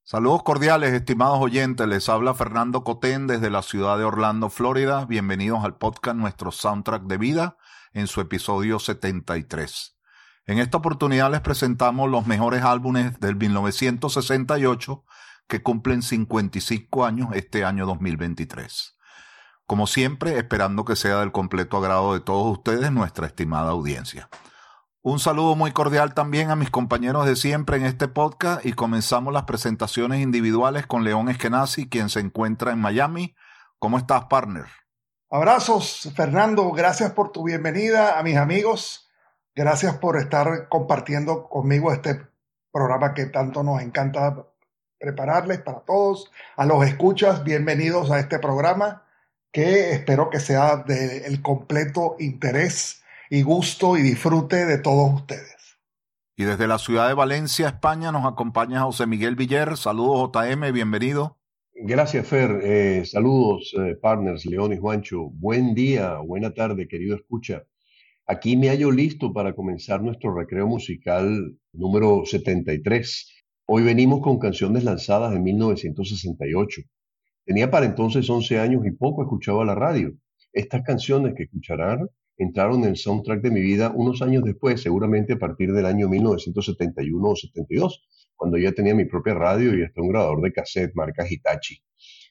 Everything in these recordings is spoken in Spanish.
Saludos cordiales, estimados oyentes. Les habla Fernando Cotén desde la ciudad de Orlando, Florida. Bienvenidos al podcast Nuestro Soundtrack de Vida en su episodio 73. En esta oportunidad les presentamos los mejores álbumes del 1968 que cumplen 55 años este año 2023. Como siempre, esperando que sea del completo agrado de todos ustedes, nuestra estimada audiencia. Un saludo muy cordial también a mis compañeros de siempre en este podcast y comenzamos las presentaciones individuales con León Eskenazi, quien se encuentra en Miami. ¿Cómo estás, partner? Abrazos, Fernando. Gracias por tu bienvenida a mis amigos. Gracias por estar compartiendo conmigo este programa que tanto nos encanta prepararles para todos. A los escuchas, bienvenidos a este programa que espero que sea del completo interés y gusto y disfrute de todos ustedes. Y desde la ciudad de Valencia, España, nos acompaña José Miguel Viller. Saludos, JM, bienvenido. Gracias, Fer. Saludos, partners, León y Juancho. Buen día, buena tarde, querido escucha. Aquí me hallo listo para comenzar nuestro recreo musical número 73. Hoy venimos con canciones lanzadas en 1968. Tenía para entonces 11 años y poco escuchaba la radio. Estas canciones que escucharán entraron en el soundtrack de mi vida unos años después, seguramente a partir del año 1971 o 72, cuando ya tenía mi propia radio y hasta un grabador de cassette marca Hitachi.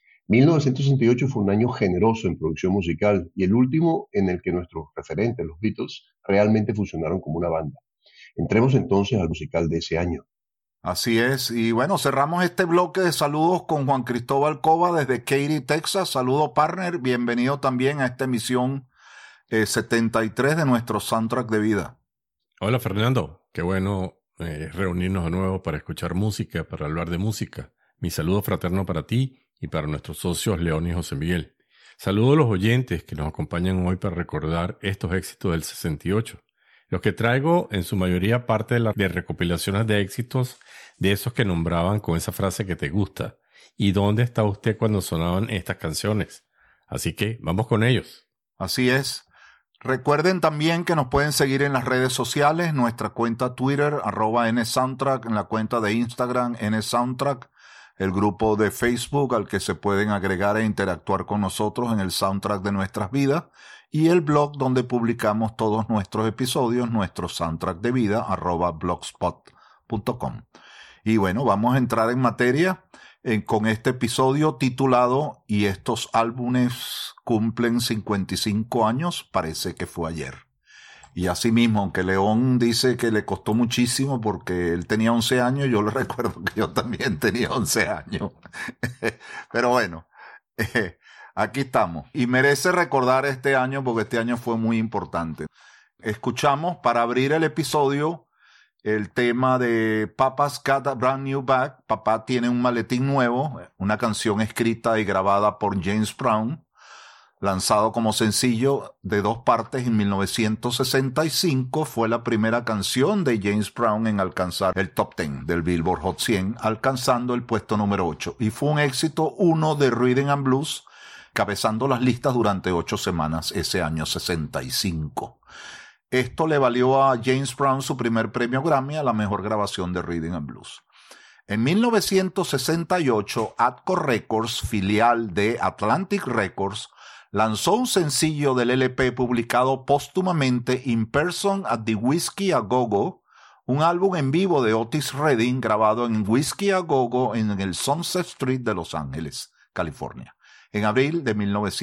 1968 fue un año generoso en producción musical y el último en el que nuestros referentes, los Beatles, realmente funcionaron como una banda. Entremos entonces al musical de ese año. Así es, y bueno, cerramos este bloque de saludos con Juan Cristóbal Cova desde Katy, Texas. Saludo, partner, bienvenido también a esta emisión 73 de nuestro soundtrack de vida. Hola, Fernando, qué bueno reunirnos de nuevo para escuchar música, para hablar de música. Mi saludo fraterno para ti y para nuestros socios León y José Miguel. Saludo a los oyentes que nos acompañan hoy para recordar estos éxitos del 68. Los que traigo en su mayoría parte de recopilaciones de éxitos de esos que nombraban con esa frase que te gusta. ¿Y dónde está usted cuando sonaban estas canciones? Así que vamos con ellos. Así es. Recuerden también que nos pueden seguir en las redes sociales, nuestra cuenta Twitter, @NSoundtrack, en la cuenta de Instagram, NSoundtrack, el grupo de Facebook al que se pueden agregar e interactuar con nosotros en el soundtrack de nuestras vidas, y el blog donde publicamos todos nuestros episodios, nuestro soundtrack de vida, @blogspot.com. Y bueno, vamos a entrar en materia con este episodio titulado "Y estos álbumes cumplen 55 años, parece que fue ayer". Y así mismo, aunque León dice que le costó muchísimo porque él tenía 11 años, yo le recuerdo que yo también tenía 11 años. Pero bueno, aquí estamos. Y merece recordar este año porque este año fue muy importante. Escuchamos para abrir el episodio el tema de Papa's Got a Brand New Bag. Papá tiene un maletín nuevo, una canción escrita y grabada por James Brown, lanzado como sencillo de 2 partes en 1965. Fue la primera canción de James Brown en alcanzar el top 10 del Billboard Hot 100, alcanzando el puesto número 8. Y fue un éxito 1 de Rhythm and Blues, cabezando las listas durante 8 semanas ese año 65. Esto le valió a James Brown su primer premio Grammy a la mejor grabación de Rhythm and Blues. En 1968, Atco Records, filial de Atlantic Records, lanzó un sencillo del LP publicado póstumamente, In Person at the Whiskey A Go Go, un álbum en vivo de Otis Redding grabado en Whiskey A Go Go en el Sunset Street de Los Ángeles, California, en abril de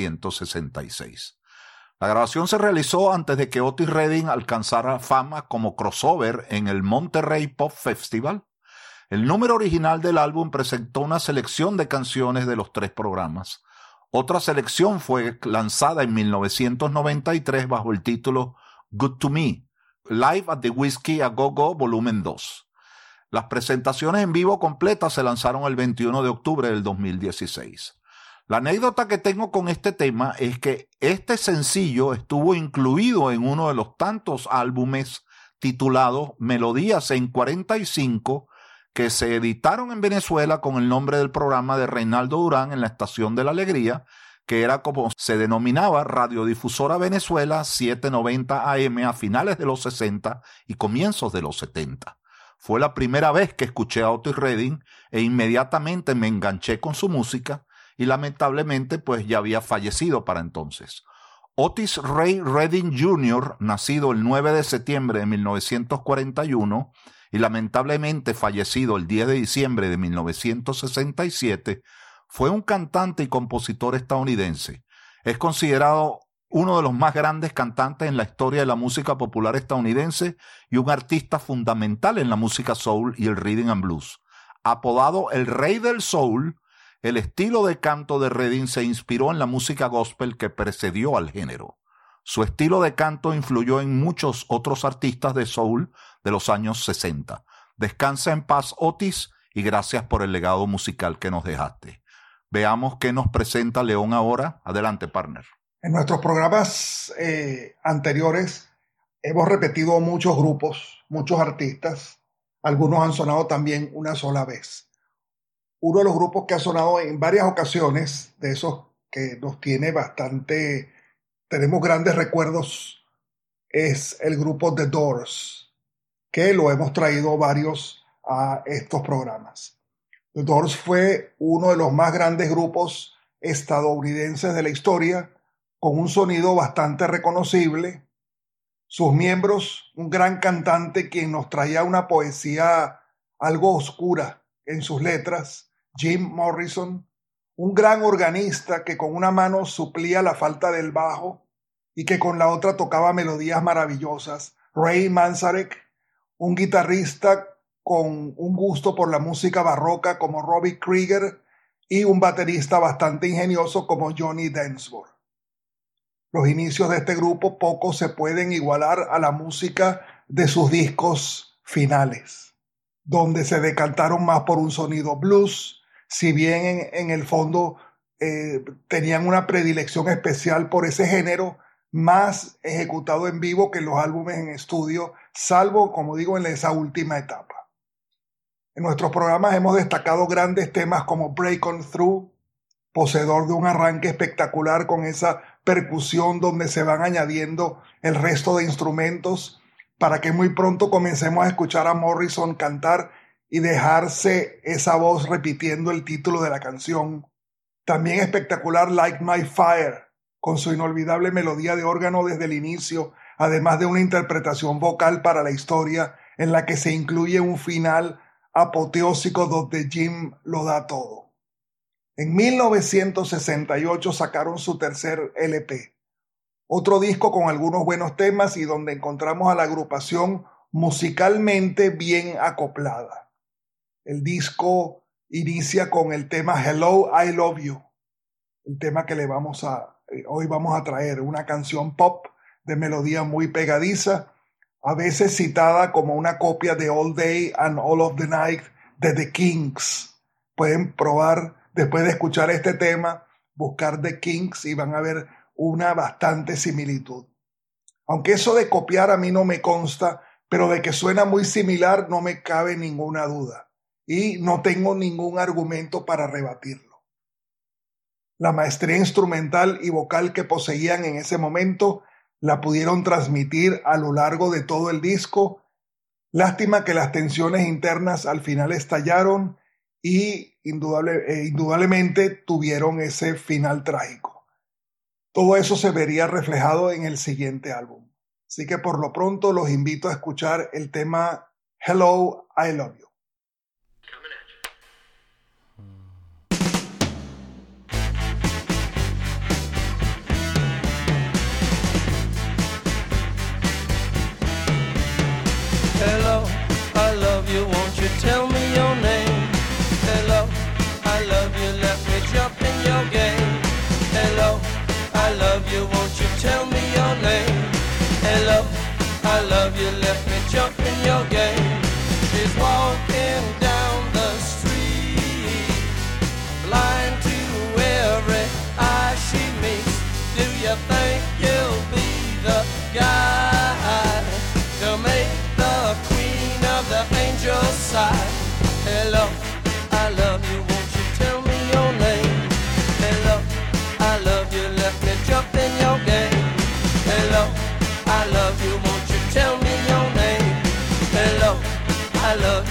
1966. La grabación se realizó antes de que Otis Redding alcanzara fama como crossover en el Monterrey Pop Festival. El número original del álbum presentó una selección de canciones de los 3 programas. Otra selección fue lanzada en 1993 bajo el título Good to Me, Live at the Whiskey A Go Go Volumen 2. Las presentaciones en vivo completas se lanzaron el 21 de octubre del 2016. La anécdota que tengo con este tema es que este sencillo estuvo incluido en uno de los tantos álbumes titulados Melodías en 45 que se editaron en Venezuela con el nombre del programa de Reinaldo Durán en la Estación de la Alegría, que era como se denominaba Radiodifusora Venezuela 790 AM a finales de los 60 y comienzos de los 70. Fue la primera vez que escuché a Otis Redding e inmediatamente me enganché con su música y lamentablemente pues ya había fallecido para entonces. Otis Ray Redding Jr., nacido el 9 de septiembre de 1941 y lamentablemente fallecido el 10 de diciembre de 1967, fue un cantante y compositor estadounidense. Es considerado uno de los más grandes cantantes en la historia de la música popular estadounidense y un artista fundamental en la música soul y el rhythm and blues. Apodado el Rey del Soul, el estilo de canto de Redding se inspiró en la música gospel que precedió al género. Su estilo de canto influyó en muchos otros artistas de soul de los años 60. Descansa en paz, Otis, y gracias por el legado musical que nos dejaste. Veamos qué nos presenta León ahora. Adelante, partner. En nuestros programas anteriores hemos repetido muchos grupos, muchos artistas. Algunos han sonado también una sola vez. Uno de los grupos que ha sonado en varias ocasiones, de esos que nos tiene tenemos grandes recuerdos, es el grupo The Doors, que lo hemos traído varios a estos programas. The Doors fue uno de los más grandes grupos estadounidenses de la historia, con un sonido bastante reconocible. Sus miembros, un gran cantante quien nos traía una poesía algo oscura en sus letras, Jim Morrison, un gran organista que con una mano suplía la falta del bajo y que con la otra tocaba melodías maravillosas, Ray Manzarek, un guitarrista con un gusto por la música barroca como Robbie Krieger y un baterista bastante ingenioso como Johnny Densmore. Los inicios de este grupo poco se pueden igualar a la música de sus discos finales, donde se decantaron más por un sonido blues, si bien en el fondo tenían una predilección especial por ese género, más ejecutado en vivo que en los álbumes en estudio, salvo, como digo, en esa última etapa. En nuestros programas hemos destacado grandes temas como Break On Through, poseedor de un arranque espectacular con esa percusión donde se van añadiendo el resto de instrumentos para que muy pronto comencemos a escuchar a Morrison cantar y dejarse esa voz repitiendo el título de la canción. También espectacular Light My Fire, con su inolvidable melodía de órgano desde el inicio, además de una interpretación vocal para la historia en la que se incluye un final apoteósico donde Jim lo da todo. En 1968 sacaron su tercer LP, otro disco con algunos buenos temas y donde encontramos a la agrupación musicalmente bien acoplada. El disco inicia con el tema Hello, I Love You, el tema que hoy vamos a traer, una canción pop de melodía muy pegadiza, a veces citada como una copia de All Day and All of the Night de The Kinks. Pueden probar, después de escuchar este tema, buscar The Kinks y van a ver una bastante similitud. Aunque eso de copiar a mí no me consta, pero de que suena muy similar no me cabe ninguna duda. Y no tengo ningún argumento para rebatirlo. La maestría instrumental y vocal que poseían en ese momento la pudieron transmitir a lo largo de todo el disco. Lástima que las tensiones internas al final estallaron y indudablemente tuvieron ese final trágico. Todo eso se vería reflejado en el siguiente álbum. Así que por lo pronto los invito a escuchar el tema Hello, I Love You. Hello, I love you, won't you tell me your name? Hello, I love you, let me jump in your game. Hello, I love you, won't you tell me your name? Hello, I love you, let me jump in your game. She's walking down the street, blind to every eye she meets. Do you think you'll be the guy to make the queen of the angels sigh? Hello, I love you, won't you tell me your name? Hello, I love you, let me jump in your game. Hello, I love you, won't you tell me your name? Hello, I love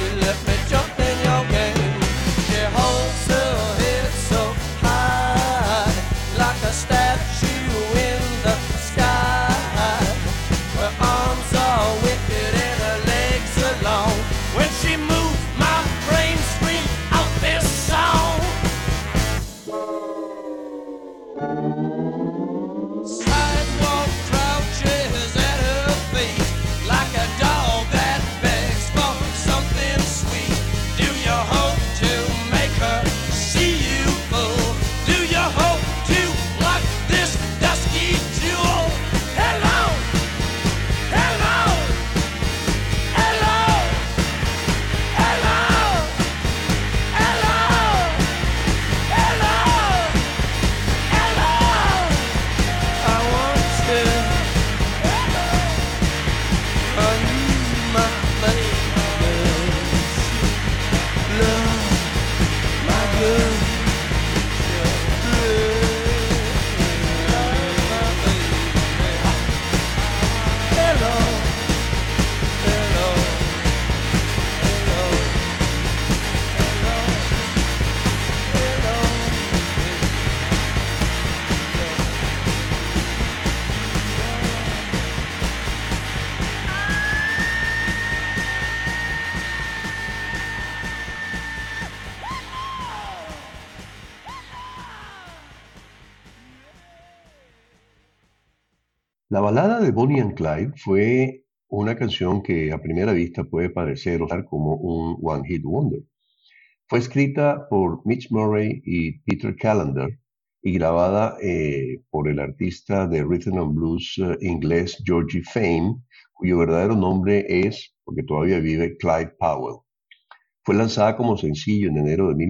La balada de Bonnie and Clyde fue una canción que a primera vista puede parecer como un One Hit Wonder. Fue escrita por Mitch Murray y Peter Callender y grabada por el artista de rhythm and blues inglés Georgie Fame, cuyo verdadero nombre es, porque todavía vive, Clyde Powell. Fue lanzada como sencillo en enero de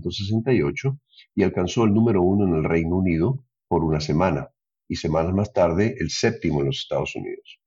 1968 y alcanzó el número 1 en el Reino Unido por una semana, y semanas más tarde el 7º en los Estados Unidos.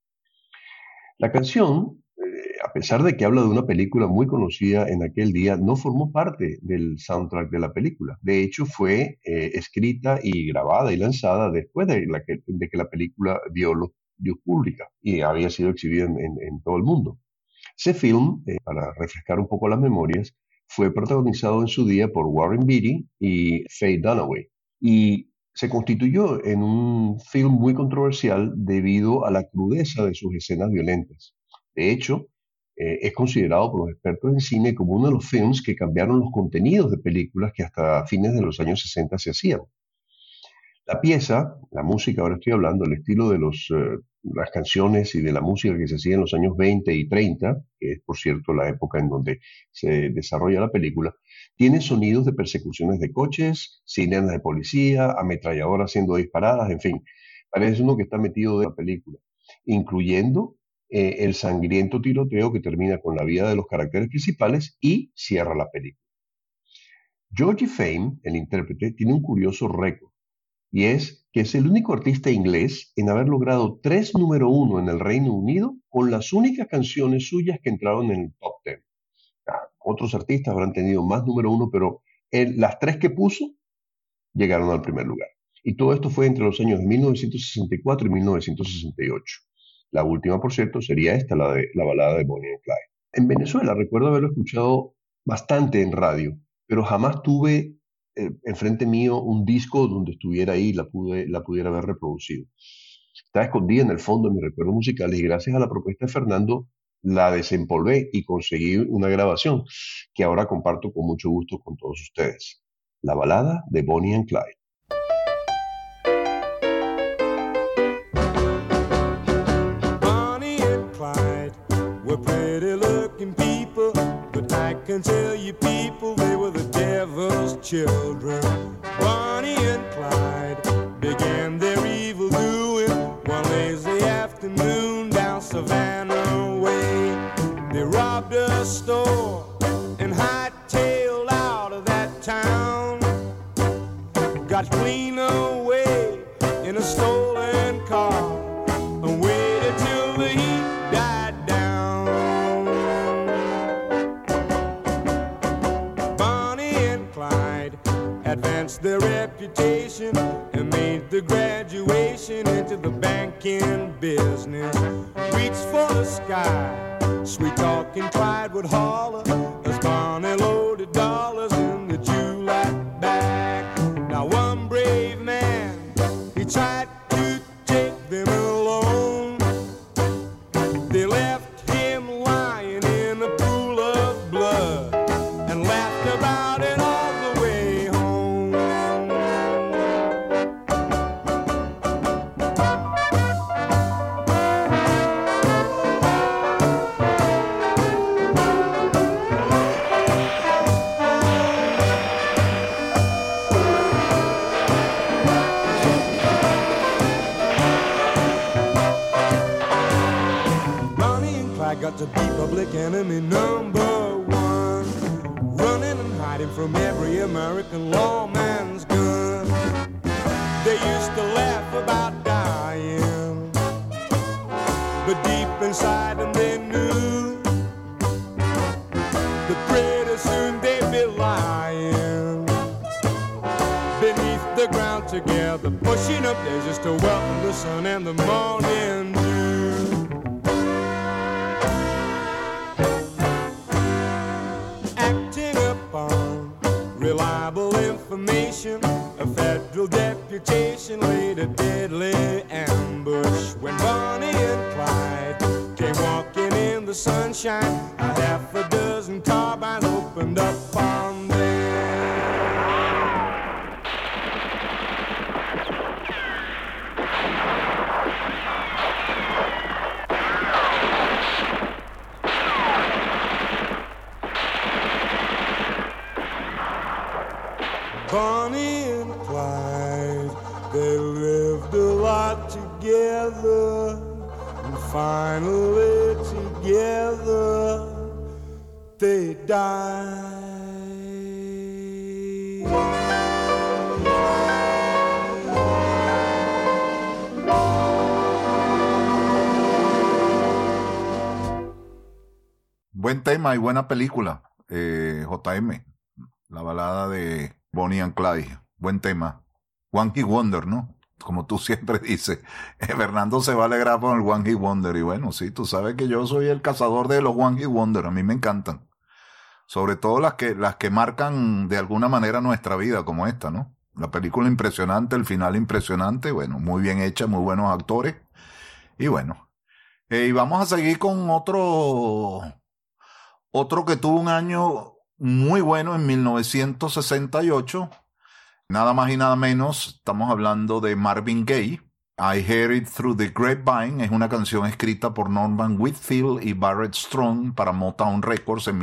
La canción, a pesar de que habla de una película muy conocida en aquel día, no formó parte del soundtrack de la película. De hecho, fue escrita y grabada y lanzada después de que la película vio luz pública y había sido exhibida en todo el mundo. Ese film, para refrescar un poco las memorias, fue protagonizado en su día por Warren Beatty y Faye Dunaway, y se constituyó en un film muy controversial debido a la crudeza de sus escenas violentas. De hecho, es considerado por los expertos en cine como uno de los films que cambiaron los contenidos de películas que hasta fines de los años 60 se hacían. La pieza, la música, ahora estoy hablando, el estilo de las canciones y de la música que se hacía en los años 20 y 30, que es por cierto la época en donde se desarrolla la película, tiene sonidos de persecuciones de coches, sirenas de policía, ametralladoras siendo disparadas, en fin, parece uno que está metido de la película, incluyendo el sangriento tiroteo que termina con la vida de los caracteres principales y cierra la película. Georgie Fame, el intérprete, tiene un curioso récord, y es que es el único artista inglés en haber logrado 3 número 1 en el Reino Unido con las únicas canciones suyas que entraron en el top 10. Otros artistas habrán tenido más número 1, pero las 3 que puso llegaron al primer lugar. Y todo esto fue entre los años de 1964 y 1968. La última, por cierto, sería esta, la balada de Bonnie and Clyde. En Venezuela recuerdo haberlo escuchado bastante en radio, pero jamás tuve enfrente mío un disco donde estuviera ahí y la pudiera haber reproducido. Estaba escondida en el fondo de mis recuerdos musicales y gracias a la propuesta de Fernando la desempolvé y conseguí una grabación que ahora comparto con mucho gusto con todos ustedes. La balada de Bonnie and Clyde. Bonnie and Clyde were pretty looking people, but I can tell you people they were the devil's children. Bonnie and Clyde began their evil doing one lazy afternoon down Savannah way. They robbed a store and hightailed out of that town. Got clean away in a stolen car and waited till the heat died down. Bonnie and Clyde advanced their reputation and made the graduation into the banking business. Reached for the sky, sweet talking Clyde would holler as Bonnie loaded dollars in the July bag. Now one brave man, he tried to take them alone. They left him lying in a pool of blood and laughed about it all the way home. Got to be public enemy number 1, running and hiding from every American lawman's gun. They used to laugh about dying, but deep inside them they knew that pretty soon they'd be lying beneath the ground together, pushing up there just to welcome the sun and the morning dew. Reliable information, a federal deputation laid a deadly ambush when Bonnie and Clyde came walking in the sunshine. A half a dozen carbines opened up on them. and Clyde. They lived a lot together, and finally together they died. Buen tema y buena película, JM. La balada de Bonnie and Clyde. Buen tema. One Hit Wonder, ¿no? Como tú siempre dices. Fernando se va a alegrar con el One Hit Wonder. Y bueno, sí, tú sabes que yo soy el cazador de los One Hit Wonder. A mí me encantan. Sobre todo las que marcan de alguna manera nuestra vida, como esta, ¿no? La película impresionante, el final impresionante. Bueno, muy bien hecha, muy buenos actores. Y bueno. Y vamos a seguir con otro que tuvo un año muy bueno en 1968. Nada más y nada menos, estamos hablando de Marvin Gaye. I Heard It Through the Grapevine es una canción escrita por Norman Whitfield y Barrett Strong para Motown Records en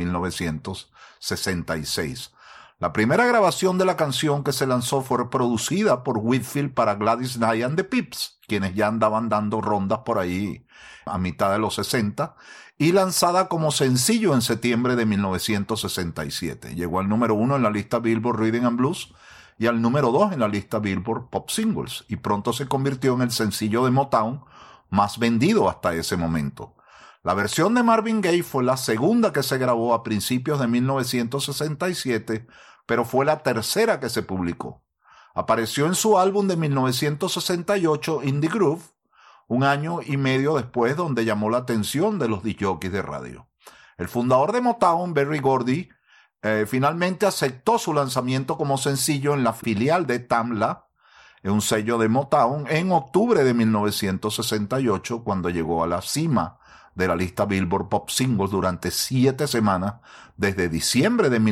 1966. La primera grabación de la canción que se lanzó fue producida por Whitfield para Gladys Knight and the Pips, quienes ya andaban dando rondas por ahí a mitad de los 60, y lanzada como sencillo en septiembre de 1967. Llegó al número 1 en la lista Billboard Rhythm and Blues y al número 2 en la lista Billboard Pop Singles, y pronto se convirtió en el sencillo de Motown más vendido hasta ese momento. La versión de Marvin Gaye fue la segunda que se grabó a principios de 1967, pero fue la tercera que se publicó. Apareció en su álbum de 1968, In the Groove, un año y medio después, donde llamó la atención de los discjockeys de radio. El fundador de Motown, Berry Gordy, finalmente aceptó su lanzamiento como sencillo en la filial de Tamla, un sello de Motown, en octubre de 1968, cuando llegó a la cima de la lista Billboard Pop Singles durante 7 semanas, desde diciembre de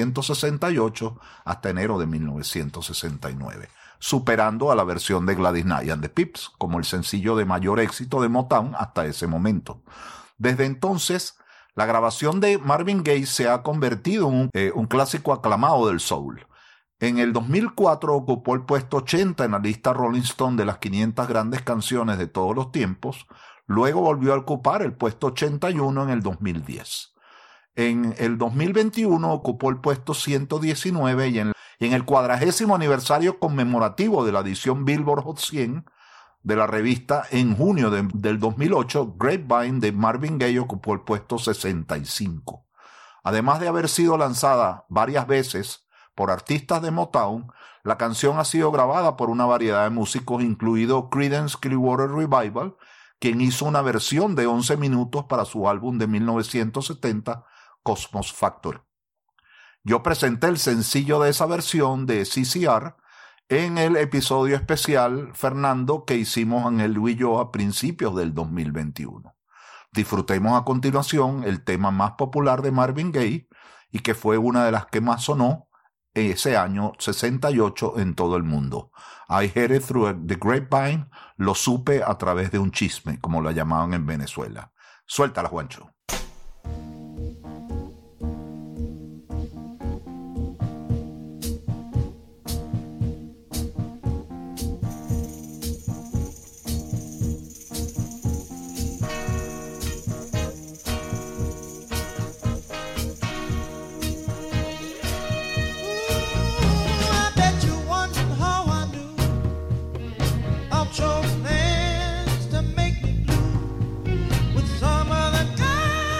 1968 hasta enero de 1969, superando a la versión de Gladys Knight and the Pips como el sencillo de mayor éxito de Motown hasta ese momento. Desde entonces, la grabación de Marvin Gaye se ha convertido en un clásico aclamado del soul. En el 2004 ocupó el puesto 80 en la lista Rolling Stone de las 500 grandes canciones de todos los tiempos. Luego volvió a ocupar el puesto 81 en el 2010. En el 2021 ocupó el puesto 119 y en el 40º aniversario conmemorativo de la edición Billboard Hot 100 de la revista en junio del 2008, Grapevine de Marvin Gaye ocupó el puesto 65. Además de haber sido lanzada varias veces por artistas de Motown, la canción ha sido grabada por una variedad de músicos, incluido Creedence Clearwater Revival, quien hizo una versión de 11 minutos para su álbum de 1970, Cosmos Factory. Yo presenté el sencillo de esa versión de CCR en el episodio especial, Fernando, que hicimos en el y yo a principios del 2021. Disfrutemos a continuación el tema más popular de Marvin Gaye y que fue una de las que más sonó ese año 68 en todo el mundo. I Heard It Through the Grapevine, lo supe a través de un chisme, como la llamaban en Venezuela. Suéltala, Juancho. Chosen hands to make me blue with some of the time.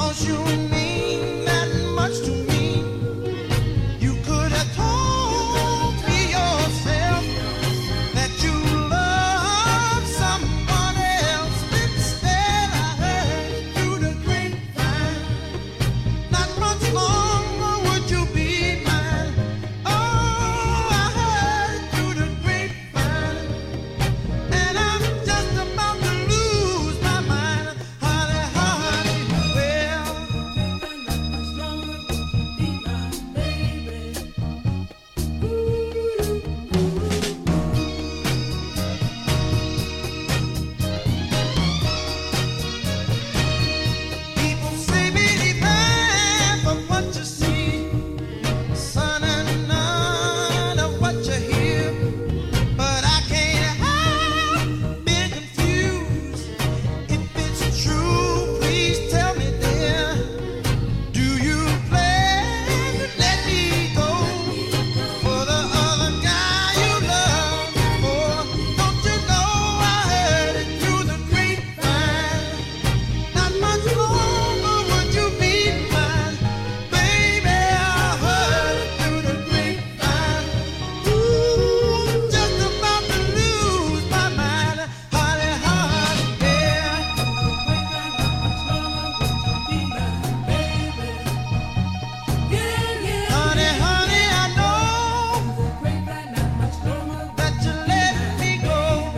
'cause you mean that much to me. You could have told me yourself that you love someone else. Instead, I heard through the grapevine. Not much longer would you be mine. Oh, I heard through the grapevine, and I'm just about to lose my mind. Honey, honey, well, not much longer would you be my baby. People say believe half of what you see, son, and none of what you hear. But I can't help being confused. If it's true, please tell me, dear. Do you plan to let me go for the other guy you love before? Don't you know I heard it through the grapevine? Not much longer would you be mine, baby. I heard it through the grapevine. Ooh, just about to lose my mind, honey, honey, yeah. Honey, honey, I know that you let me go.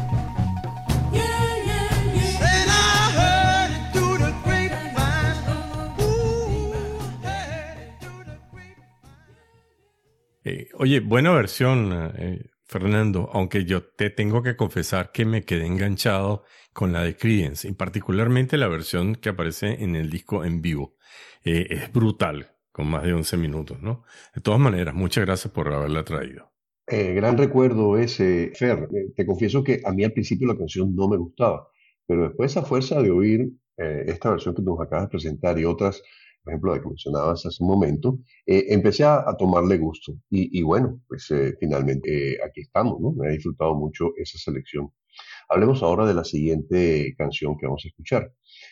Then I heard it through the grapevine. Ooh, heard it through the grapevine. Oye, buena versión, Fernando, aunque yo te tengo que confesar que me quedé enganchado con la de Creedence, y particularmente la versión que aparece en el disco en vivo. Es brutal, con más de 11 minutos, ¿no? De todas maneras, muchas gracias por haberla traído. Gran recuerdo ese, Fer. Te confieso que a mí al principio la canción no me gustaba, pero después a fuerza de oír esta versión que nos acabas de presentar y otras, por ejemplo, la que mencionabas hace un momento, empecé a tomarle gusto. Y bueno, pues finalmente aquí estamos, ¿no? Me ha disfrutado mucho esa selección. Hablemos ahora de la siguiente canción que vamos a escuchar.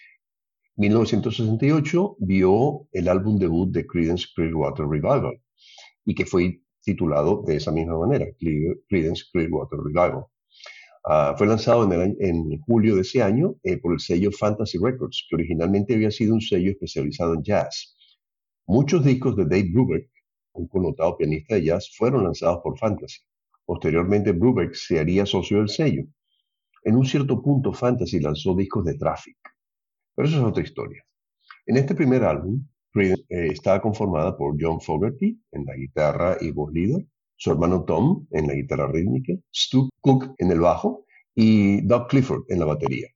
1968 vio el álbum debut de Creedence Clearwater Revival y que fue titulado de esa misma manera, Creedence Clearwater Revival. Fue lanzado en julio de ese año por el sello Fantasy Records, que originalmente había sido un sello especializado en jazz. Muchos discos de Dave Brubeck, un connotado pianista de jazz, fueron lanzados por Fantasy. Posteriormente, Brubeck se haría socio del sello. En un cierto punto, Fantasy lanzó discos de Traffic. Pero eso es otra historia. En este primer álbum, Creedence estaba conformada por John Fogerty en la guitarra y voz líder, su hermano Tom en la guitarra rítmica, Stu Cook en el bajo y Doug Clifford en la batería.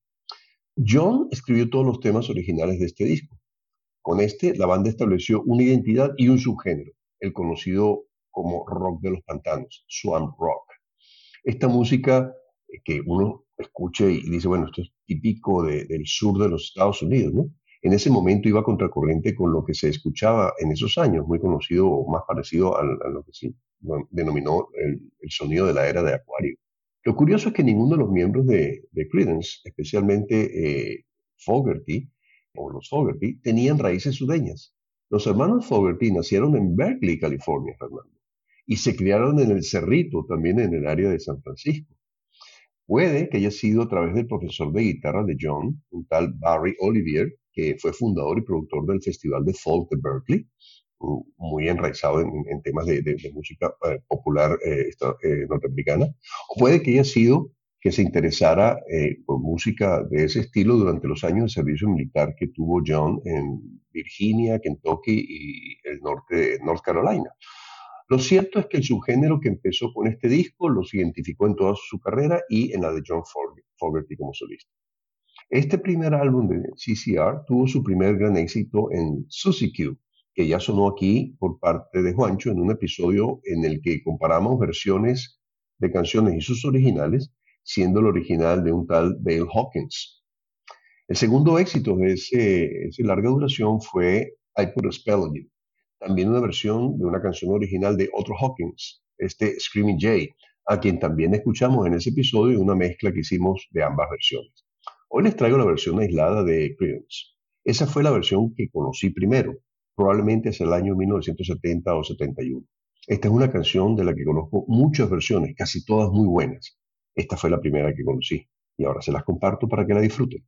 John escribió todos los temas originales de este disco. Con este, la banda estableció una identidad y un subgénero, el conocido como rock de los pantanos, swamp rock. Esta música que uno escucha y dice, bueno, esto es típico del sur de los Estados Unidos, ¿no? En ese momento iba contracorriente con lo que se escuchaba en esos años, muy conocido o más parecido a lo que se denominó el sonido de la era de Acuario. Lo curioso es que ninguno de los miembros de Creedence, especialmente Fogerty, o los Fogerty, tenían raíces sureñas. Los hermanos Fogerty nacieron en Berkeley, California, Fernando, y se criaron en el Cerrito, también en el área de San Francisco. Puede que haya sido a través del profesor de guitarra de John, un tal Barry Olivier, que fue fundador y productor del Festival de Folk de Berkeley, muy enraizado en temas de música popular norteamericana. O puede que haya sido que se interesara por música de ese estilo durante los años de servicio militar que tuvo John en Virginia, Kentucky y el norte de North Carolina. Lo cierto es que el subgénero que empezó con este disco los identificó en toda su carrera y en la de John Fogerty como solista. Este primer álbum de CCR tuvo su primer gran éxito en Suzy Q, que ya sonó aquí por parte de Juancho en un episodio en el que comparamos versiones de canciones y sus originales, siendo el original de un tal Dale Hawkins. El segundo éxito de esa larga duración fue I Put a Spell on You, también una versión de una canción original de otro Hawkins, Screaming Jay, a quien también escuchamos en ese episodio, una mezcla que hicimos de ambas versiones. Hoy les traigo la versión aislada de Creedence. Esa fue la versión que conocí primero, probablemente hacia el año 1970 o 71. Esta es una canción de la que conozco muchas versiones, casi todas muy buenas. Esta fue la primera que conocí y ahora se las comparto para que la disfruten.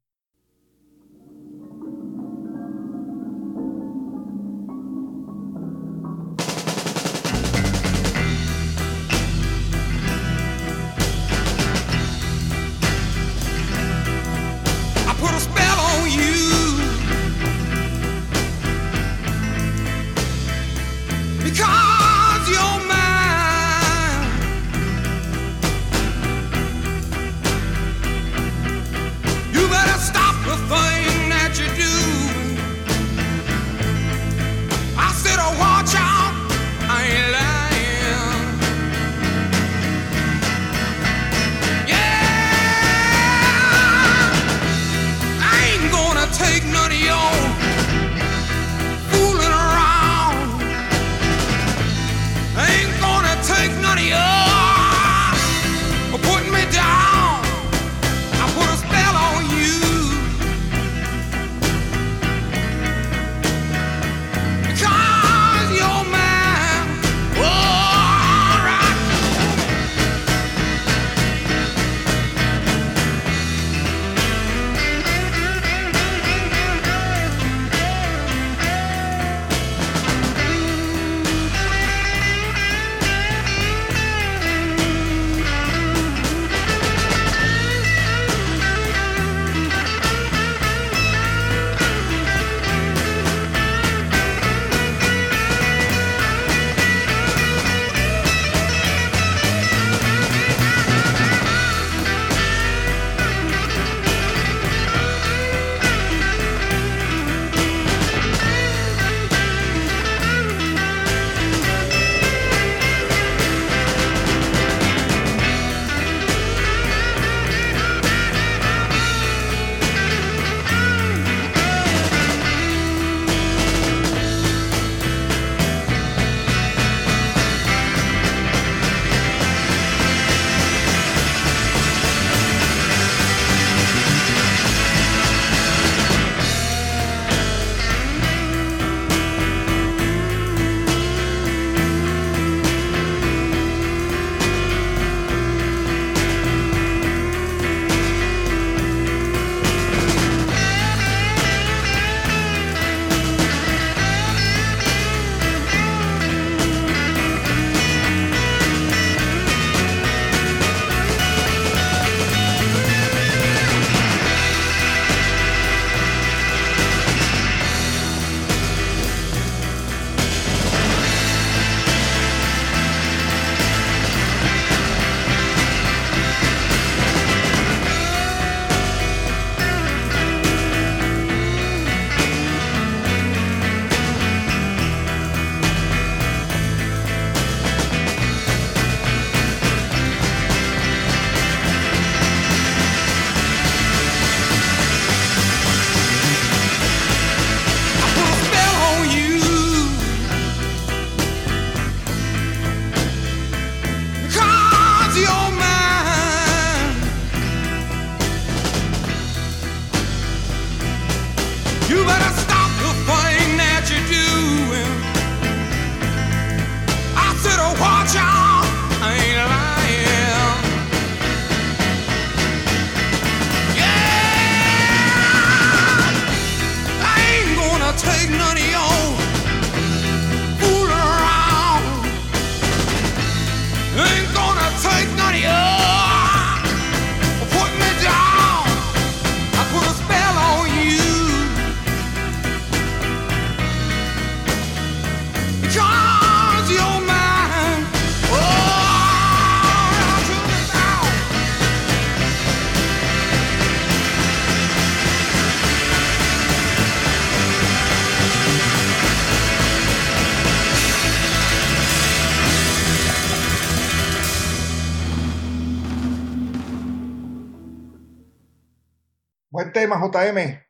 Buen tema, JM.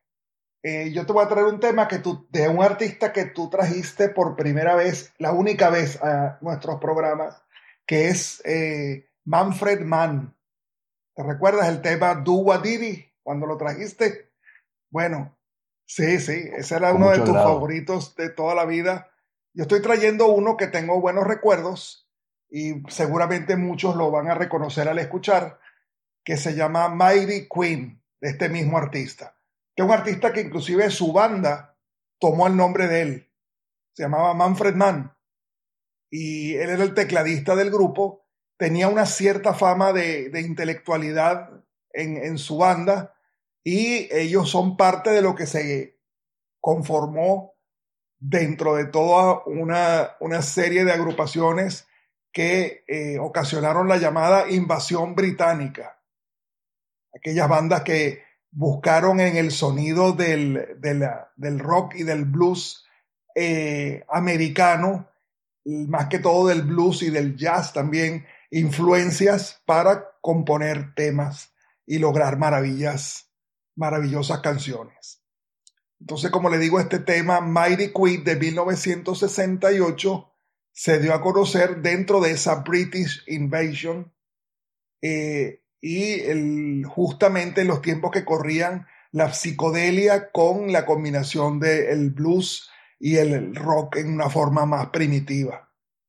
Yo te voy a traer un tema de un artista que tú trajiste por primera vez, la única vez a nuestros programas, que es Manfred Mann. ¿Te recuerdas el tema Do What Did He cuando lo trajiste? Bueno, Sí, ese era con uno de mucho tus agrado. favoritos de toda la vida. Yo estoy trayendo uno que tengo buenos recuerdos y seguramente muchos lo van a reconocer al escuchar, que se llama Mighty Queen, de este mismo artista. Que es un artista que inclusive su banda tomó el nombre de él. Se llamaba Manfred Mann y él era el tecladista del grupo. Tenía una cierta fama de intelectualidad en su banda y ellos son parte de lo que se conformó dentro de toda una serie de agrupaciones que ocasionaron la llamada invasión británica. Aquellas bandas que buscaron en el sonido del rock y del blues americano, más que todo del blues y del jazz también, influencias para componer temas y lograr maravillosas canciones. Entonces, como le digo, este tema Mighty Queen de 1968 se dio a conocer dentro de esa British Invasion y justamente en los tiempos que corrían la psicodelia con la combinación del blues y el rock en una forma más primitiva.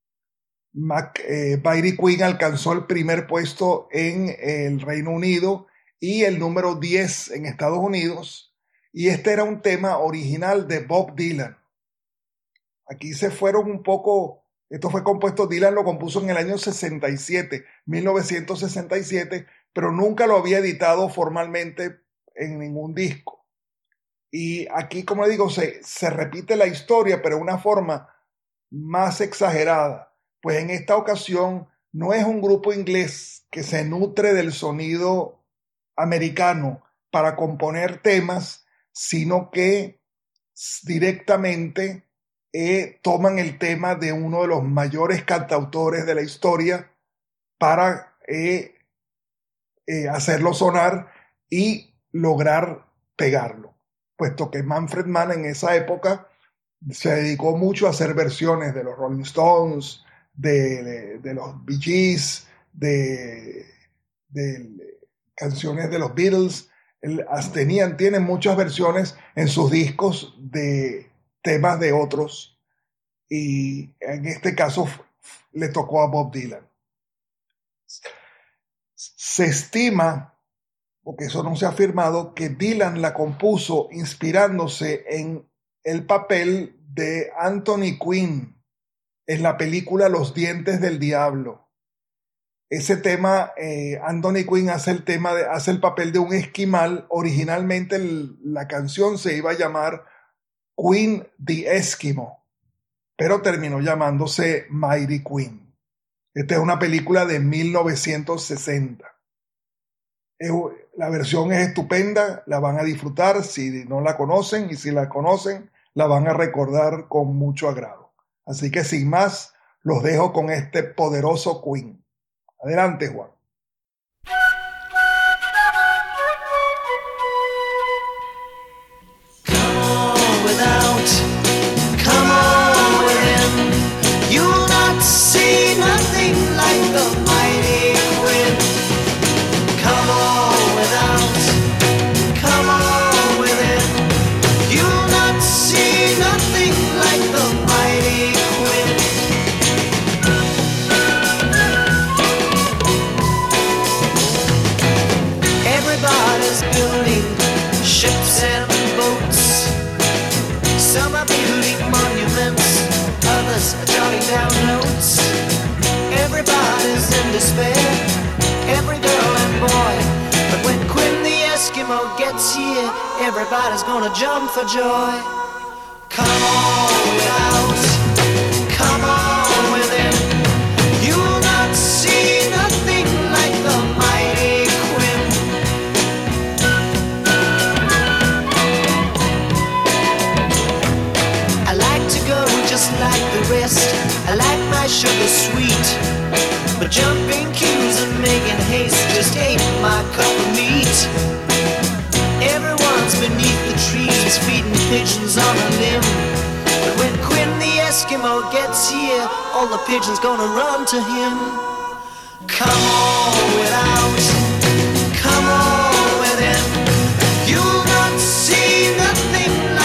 Mighty Queen alcanzó el primer puesto en el Reino Unido y el número 10 en Estados Unidos, y este era un tema original de Bob Dylan. Aquí se fueron un poco, esto fue compuesto, Dylan lo compuso en el año 1967, pero nunca lo había editado formalmente en ningún disco. Y aquí, como le digo, se repite la historia, pero de una forma más exagerada. Pues en esta ocasión no es un grupo inglés que se nutre del sonido americano para componer temas, sino que directamente toman el tema de uno de los mayores cantautores de la historia para hacerlo sonar y lograr pegarlo, puesto que Manfred Mann en esa época se dedicó mucho a hacer versiones de los Rolling Stones, de los Bee Gees, de canciones de los Beatles. Tienen muchas versiones en sus discos de temas de otros, y en este caso le tocó a Bob Dylan. Se estima, porque eso no se ha afirmado, que Dylan la compuso inspirándose en el papel de Anthony Quinn en la película Los Dientes del Diablo. Ese tema, Anthony Quinn hace el papel de un esquimal. Originalmente la canción se iba a llamar Queen the Eskimo, pero terminó llamándose Mighty Queen. Esta es una película de 1960. La versión es estupenda, la van a disfrutar si no la conocen, y si la conocen, la van a recordar con mucho agrado. Así que sin más, los dejo con este poderoso Queen. Adelante, Juan. Come on without, come on within. You'll not see nothing like the mighty Queen. Come on without, come on within. You'll not see nothing like the mighty Queen. Everybody's building ships and boats. Some are building monuments, others are jotting down notes. Everybody's in despair, every girl and boy. But when Quinn the Eskimo gets here, everybody's gonna jump for joy. Come on without, come on within. You'll not see nothing like the mighty Quinn. I like to go just like the rest. I like my sugar sweet, but jumping queues and making haste just ain't my cup of meat. Everyone's beneath the trees feeding pigeons on a limb. But when Quinn the Eskimo gets here, all the pigeons gonna run to him. Come on without, come on within. You'll not see nothing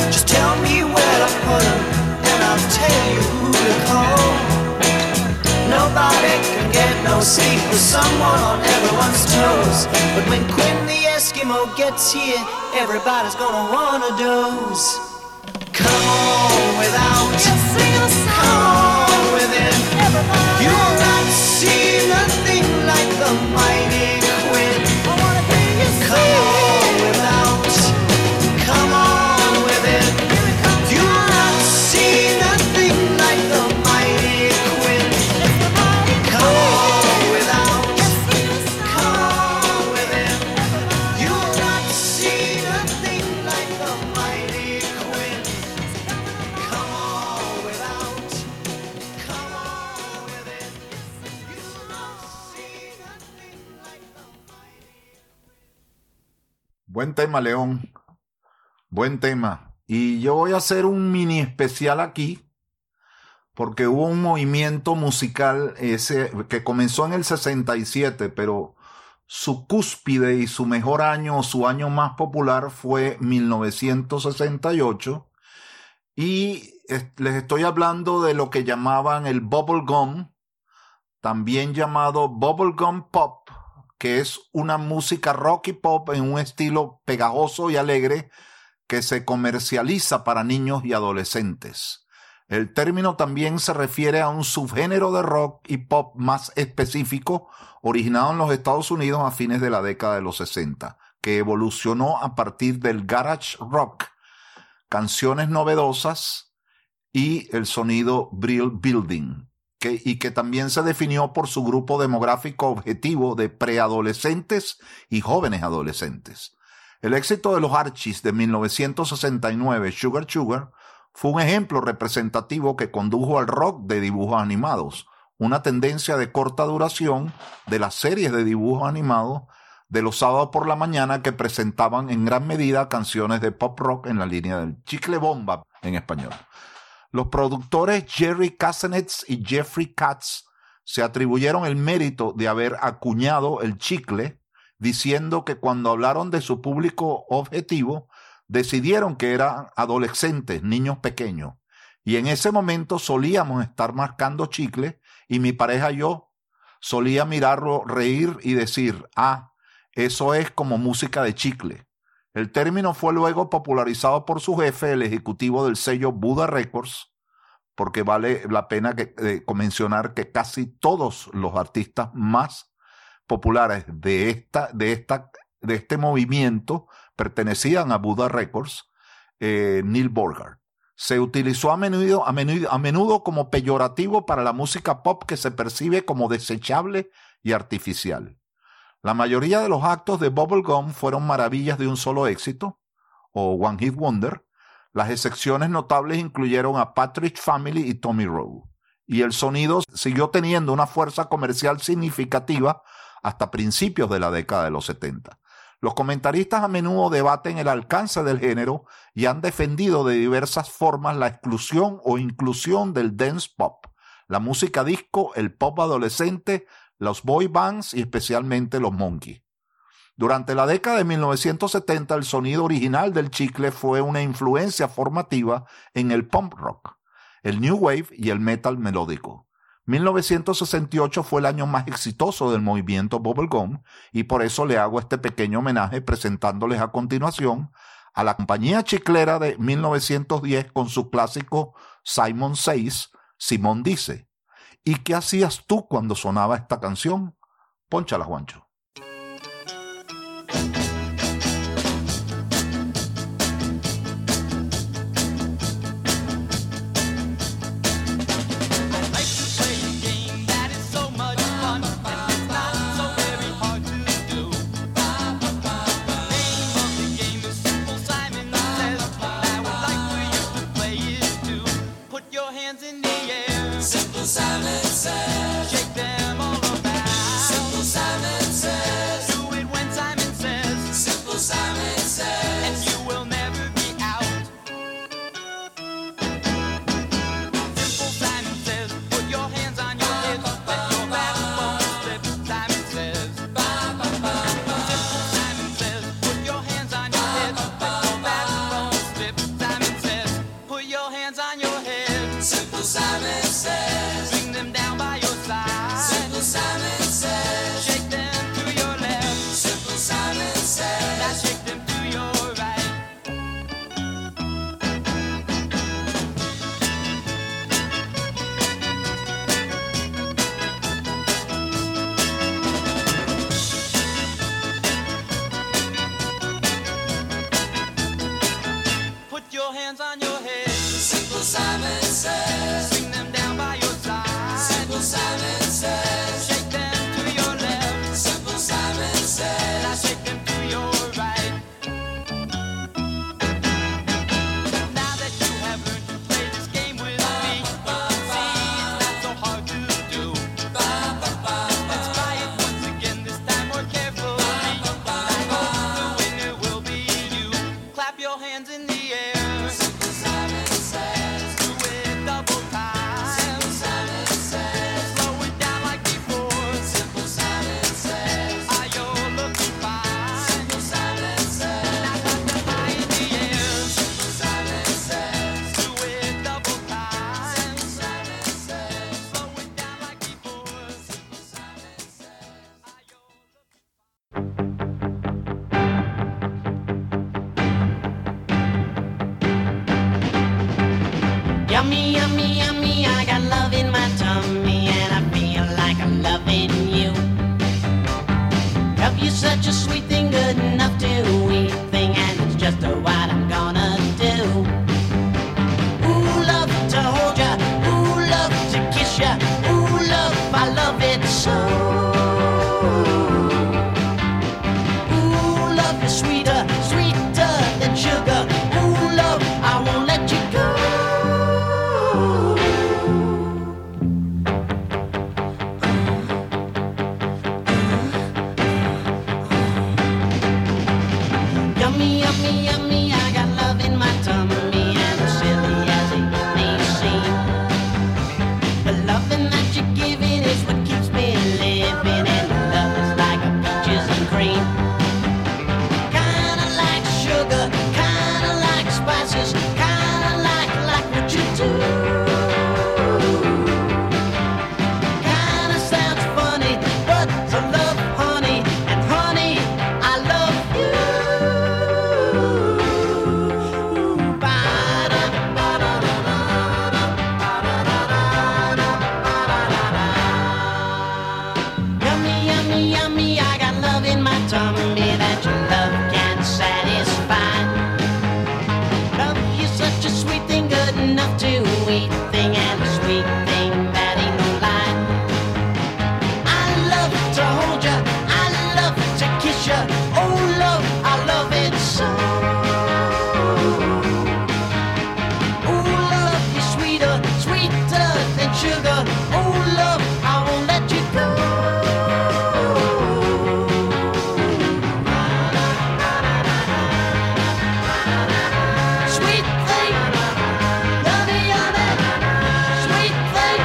Just tell me where to put 'em, and I'll tell you who to call. Nobody can get no sleep with someone on everyone's toes. But when Quinn the Eskimo gets here, everybody's gonna wanna doze. Come on without, come on within. You'll not see nothing like the mighty Quinn. Come on without, come on within. You'll not see nothing like the mighty Quinn. Come on without, come on within. You'll not see nothing like the mighty Quinn. Come on without, come on within. You'll not see nothing like the mighty. Buen tema, León. Buen tema. Y yo voy a hacer un mini especial aquí, porque hubo un movimiento musical que comenzó en el 67, pero su cúspide y su mejor año, su año más popular fue 1968. Y les estoy hablando de lo que llamaban el bubblegum, también llamado bubblegum pop, que es una música rock y pop en un estilo pegajoso y alegre que se comercializa para niños y adolescentes. El término también se refiere a un subgénero de rock y pop más específico, originado en los Estados Unidos a fines de la década de los 60, que evolucionó a partir del garage rock, canciones novedosas y el sonido brill building, y que también se definió por su grupo demográfico objetivo de preadolescentes y jóvenes adolescentes. El éxito de los Archies de 1969, Sugar Sugar, fue un ejemplo representativo que condujo al rock de dibujos animados, una tendencia de corta duración de las series de dibujos animados de los sábados por la mañana que presentaban en gran medida canciones de pop rock en la línea del chicle bomba en español. Los productores Jerry Kassenetz y Jeffrey Katz se atribuyeron el mérito de haber acuñado el chicle, diciendo que cuando hablaron de su público objetivo, decidieron que eran adolescentes, niños pequeños, y en ese momento solíamos estar marcando chicle y mi pareja y yo solía mirarlo, reír y decir, eso es como música de chicle. El término fue luego popularizado por su jefe, el ejecutivo del sello Buddha Records, porque vale la pena mencionar que casi todos los artistas más populares de este movimiento pertenecían a Buddha Records, Neil Borgard. Se utilizó a menudo como peyorativo para la música pop que se percibe como desechable y artificial. La mayoría de los actos de bubblegum fueron maravillas de un solo éxito, o One Hit Wonder. Las excepciones notables incluyeron a Partridge Family y Tommy Roe. Y el sonido siguió teniendo una fuerza comercial significativa hasta principios de la década de los 70. Los comentaristas a menudo debaten el alcance del género y han defendido de diversas formas la exclusión o inclusión del dance pop, la música disco, el pop adolescente, los boy bands y especialmente los Monkees. Durante la década de 1970, el sonido original del chicle fue una influencia formativa en el punk rock, el new wave y el metal melódico. 1968 fue el año más exitoso del movimiento bubblegum y por eso le hago este pequeño homenaje presentándoles a continuación a la compañía chiclera de 1910 con su clásico Simon Says, Simón dice. ¿Y qué hacías tú cuando sonaba esta canción? Pónchala, Juancho. Simple Simon says, shake them all about. Simple Simon says. put your hands on your head. Simple Simon Says. Swing them down by your side. Simple Simon Says. Shake them to your left. Simple Simon Says. Now shake them to your right. Now that you have learned to play this game with me, see it's not so hard to do. Let's try it once again, this time more carefully. I know the winner will be you. Clap your hands in the air. Simple Simon Says. Do it double time. Simple Simon Says. Slow it down like before. Simple Simon Says. Are you looking fine? Simple Simon Says. Now clap them high in the air. Simple Simon Says. Do it double time. Simple Simon Says. Slow it down like before. Simple Simon Says. Are you looking Yummy, yummy, yummy, I got love in my tummy and I feel like I'm loving you. Love you such a sweet thing, good enough to eat thing, and it's just what I'm gonna do. Ooh, love to hold ya, ooh, love to kiss ya, ooh, love, I love it so. Ooh, love is sweeter, sweeter than sugar, ooh, love, I won't let you go. Yummy, yummy, yummy, I got love in my tummy, and as silly as it may seem, the loving that you're giving is what keeps me living, and love is like a peaches and cream. Kinda like sugar, kinda like spices, kinda like what you do. Kinda sounds funny, but I love honey, and honey, I love you. Yummy, yummy, yummy, I got love in my tummy that your love can't satisfy. Love you such a sweet thing, good enough to eat thing, and a sweet thing that ain't no lie. I love to hold ya, I love to kiss ya, oh love, I love it so. Oh love, you're sweeter, sweeter than sugar, oh love, I won't let you go. Sweet thing, yummy, yummy, sweet thing,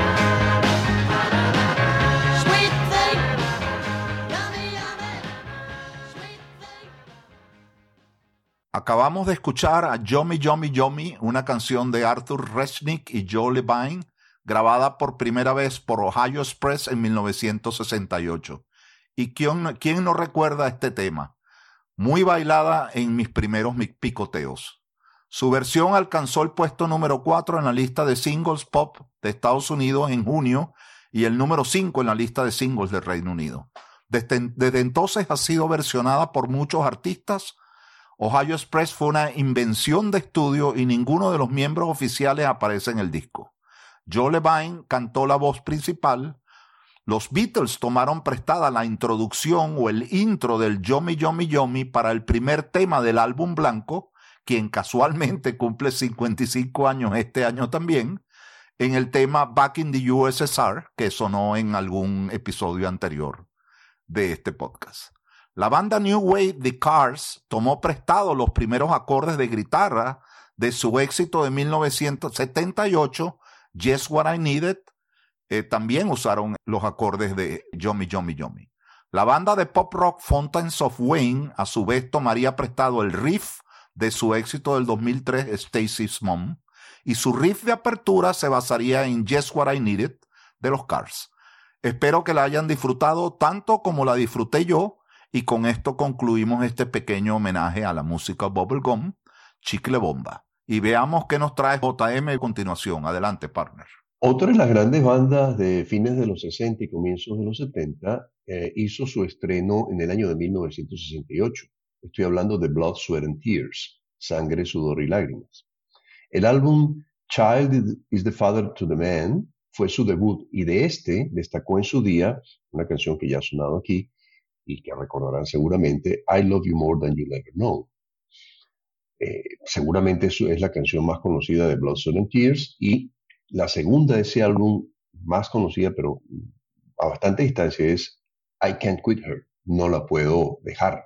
sweet thing, yummy, yummy, sweet thing. Acabamos de escuchar a Yummy Yummy Yummy, una canción de Arthur Resnick y Joe Levine, grabada por primera vez por Ohio Express en 1968. ¿Y quién no recuerda este tema? Muy bailada en mis primeros picoteos. Su versión alcanzó el puesto número 4 en la lista de singles pop de Estados Unidos en junio y el número 5 en la lista de singles del Reino Unido. Desde entonces ha sido versionada por muchos artistas. Ohio Express fue una invención de estudio y ninguno de los miembros oficiales aparece en el disco. Joe Levine cantó la voz principal. Los Beatles tomaron prestada la introducción o el intro del Yummy Yummy Yummy para el primer tema del álbum blanco, quien casualmente cumple 55 años este año también, en el tema Back in the USSR, que sonó en algún episodio anterior de este podcast. La banda New Wave The Cars tomó prestado los primeros acordes de guitarra de su éxito de 1978, Just What I Needed. También usaron los acordes de Yummy Yummy Yummy. La banda de pop rock Fountains of Wayne a su vez tomaría prestado el riff de su éxito del 2003, Stacy's Mom, y su riff de apertura se basaría en Just What I Needed de los Cars. Espero que la hayan disfrutado tanto como la disfruté yo, y con esto concluimos este pequeño homenaje a la música bubblegum, chicle bomba. Y veamos qué nos trae JM a continuación. Adelante, partner. Otra de las grandes bandas de fines de los 60 y comienzos de los 70 hizo su estreno en el año de 1968. Estoy hablando de Blood, Sweat and Tears. Sangre, Sudor y Lágrimas. El álbum Child is the Father to the Man fue su debut y de este destacó en su día una canción que ya ha sonado aquí y que recordarán seguramente, I Love You More Than You'll Ever Know. Seguramente es la canción más conocida de Blood, Sweat and Tears y la segunda de ese álbum más conocida pero a bastante distancia es I Can't Quit Her, no la puedo dejar.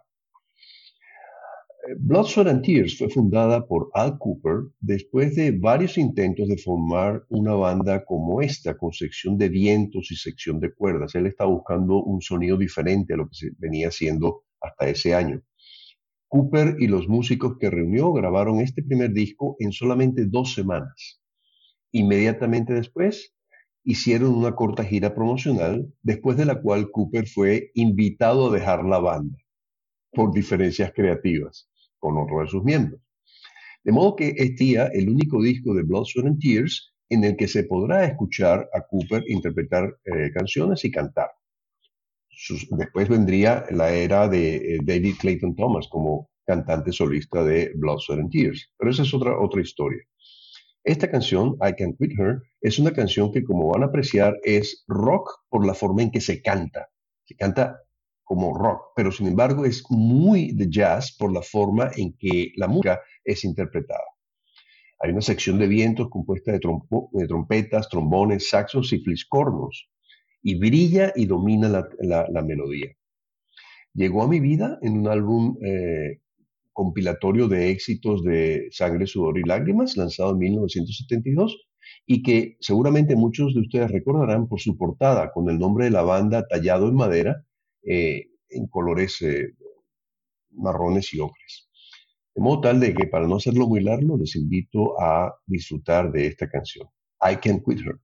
Blood, Sweat and Tears fue fundada por Al Kooper después de varios intentos de formar una banda como esta, con sección de vientos y sección de cuerdas. Él está buscando un sonido diferente a lo que se venía haciendo hasta ese año. Kooper y los músicos que reunió grabaron este primer disco en solamente 2 semanas. Inmediatamente después, hicieron una corta gira promocional, después de la cual Kooper fue invitado a dejar la banda por diferencias creativas con otro de sus miembros. De modo que este ya el único disco de Blood, Sweat and Tears en el que se podrá escuchar a Kooper interpretar canciones y cantar. Después vendría la era de David Clayton Thomas como cantante solista de Blood, Sweat and Tears, pero esa es otra historia. Esta canción, I Can't Quit Her, es una canción que, como van a apreciar, es rock por la forma en que se canta. Se canta como rock, pero sin embargo es muy de jazz por la forma en que la música es interpretada. Hay una sección de vientos compuesta de trompetas, trombones, saxos y fliscornos, y brilla y domina la melodía. Llegó a mi vida en un álbum compilatorio de éxitos de Sangre, Sudor y Lágrimas, lanzado en 1972, y que seguramente muchos de ustedes recordarán por su portada, con el nombre de la banda tallado en madera, en colores marrones y ocres. De modo tal de que, para no hacerlo muy largo, les invito a disfrutar de esta canción, I Can't Quit Her.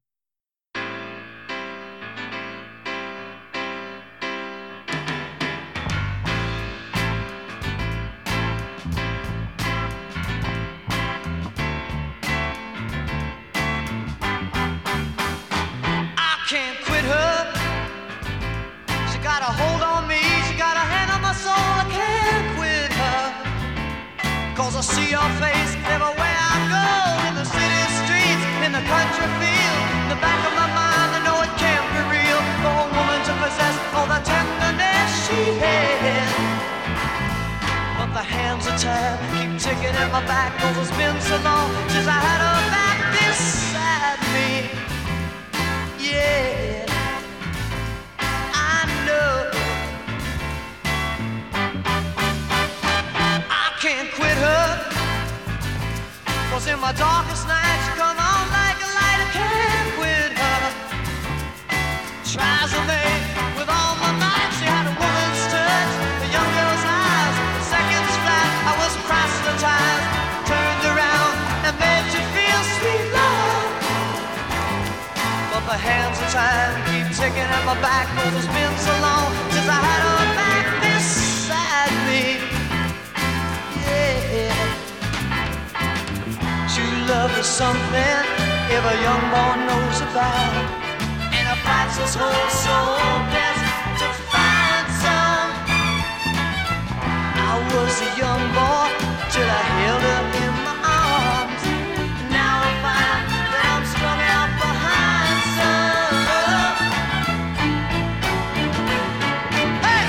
I see your face everywhere I go, in the city streets, in the country field. In the back of my mind, I know it can't be real for a woman to possess all the tenderness she had. But the hands are tired, keep ticking at my back, 'cause it's been so long since I had her back beside me. Yeah, I know I can't quit her, 'cause in my darkest nights she come on like a light. I can't quit her. Tries to make with all my might. She had a woman's touch, a young girl's eyes. Seconds flat, I was proselytized. Turned around and made you feel sweet love. But the hands are tied, keep ticking at my back, 'cause it's been so long since I had her back beside me. Yeah. True love is something every young boy knows about, and it fights his whole soul best to find some. I was a young boy till I held her in my arms. Now I find that I'm strung out behind some. Hey!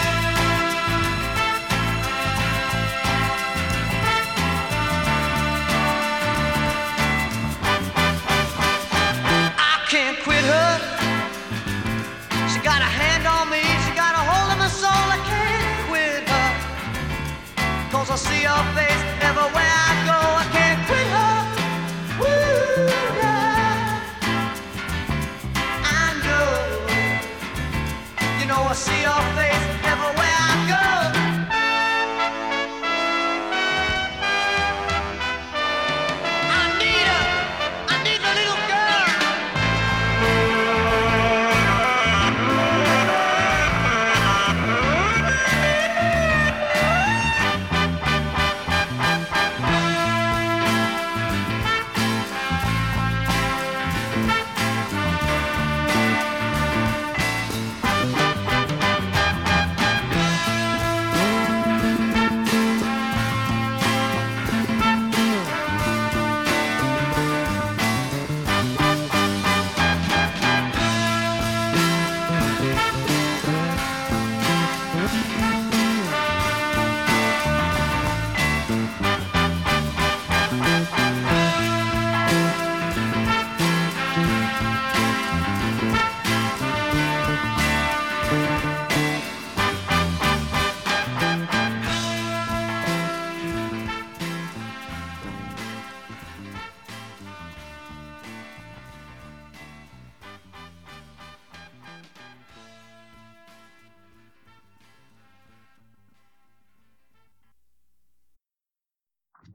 I can't quit her. She got a hand on me, she got a hold of my soul. I can't quit her,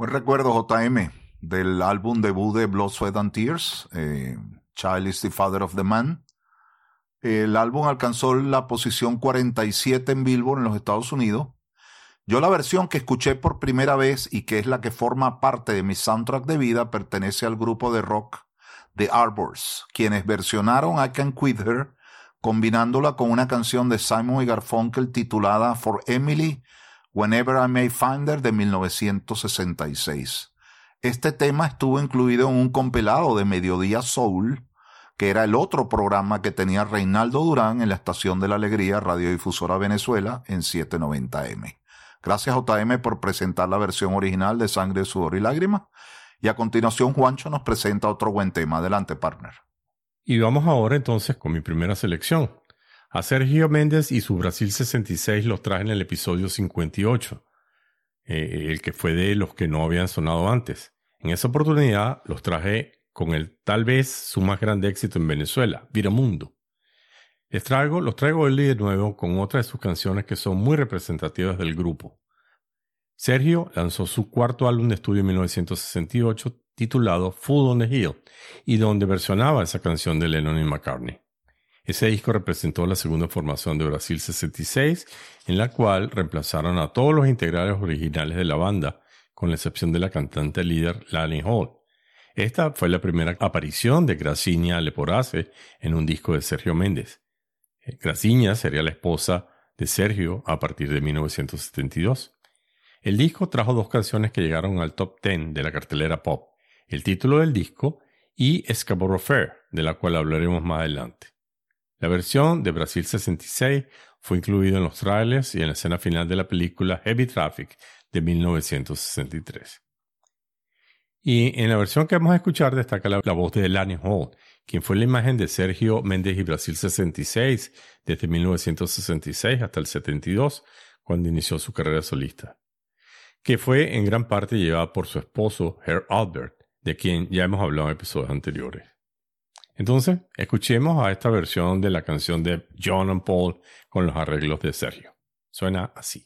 Buen recuerdo, JM, del álbum debut de Blood, Sweat and Tears, Child is the Father of the Man. El álbum alcanzó la posición 47 en Billboard en los Estados Unidos. Yo la versión que escuché por primera vez y que es la que forma parte de mi soundtrack de vida pertenece al grupo de rock The Arbors, quienes versionaron I Can Quit Her, combinándola con una canción de Simon y Garfunkel titulada For Emily, Whenever I May Find Her, de 1966. Este tema estuvo incluido en un compilado de Mediodía Soul, que era el otro programa que tenía Reinaldo Durán en la Estación de la Alegría, Radiodifusora Venezuela, en 790M. Gracias, JM, por presentar la versión original de Sangre, Sudor y Lágrimas. Y a continuación, Juancho nos presenta otro buen tema. Adelante, partner. Y vamos ahora entonces con mi primera selección. A Sergio Méndez y su Brasil 66 los traje en el episodio 58, el que fue de los que no habían sonado antes. En esa oportunidad los traje con el tal vez su más grande éxito en Venezuela, Viramundo. Los traigo hoy de nuevo con otra de sus canciones que son muy representativas del grupo. Sergio lanzó su cuarto álbum de estudio en 1968 titulado Fool on the Hill y donde versionaba esa canción de Lennon y McCartney. Ese disco representó la segunda formación de Brasil 66, en la cual reemplazaron a todos los integrantes originales de la banda, con la excepción de la cantante líder Lani Hall. Esta fue la primera aparición de Graciña Leporace en un disco de Sergio Méndez. Graciña sería la esposa de Sergio a partir de 1972. El disco trajo dos canciones que llegaron al top 10 de la cartelera pop, el título del disco y Scarborough Fair, de la cual hablaremos más adelante. La versión de Brasil 66 fue incluida en los trailers y en la escena final de la película Heavy Traffic de 1963. Y en la versión que vamos a escuchar destaca la voz de Lani Hall, quien fue la imagen de Sergio Méndez y Brasil 66 desde 1966 hasta el 72, cuando inició su carrera solista, que fue en gran parte llevada por su esposo, Herb Alpert, de quien ya hemos hablado en episodios anteriores. Entonces, escuchemos a esta versión de la canción de John and Paul con los arreglos de Sergio. Suena así.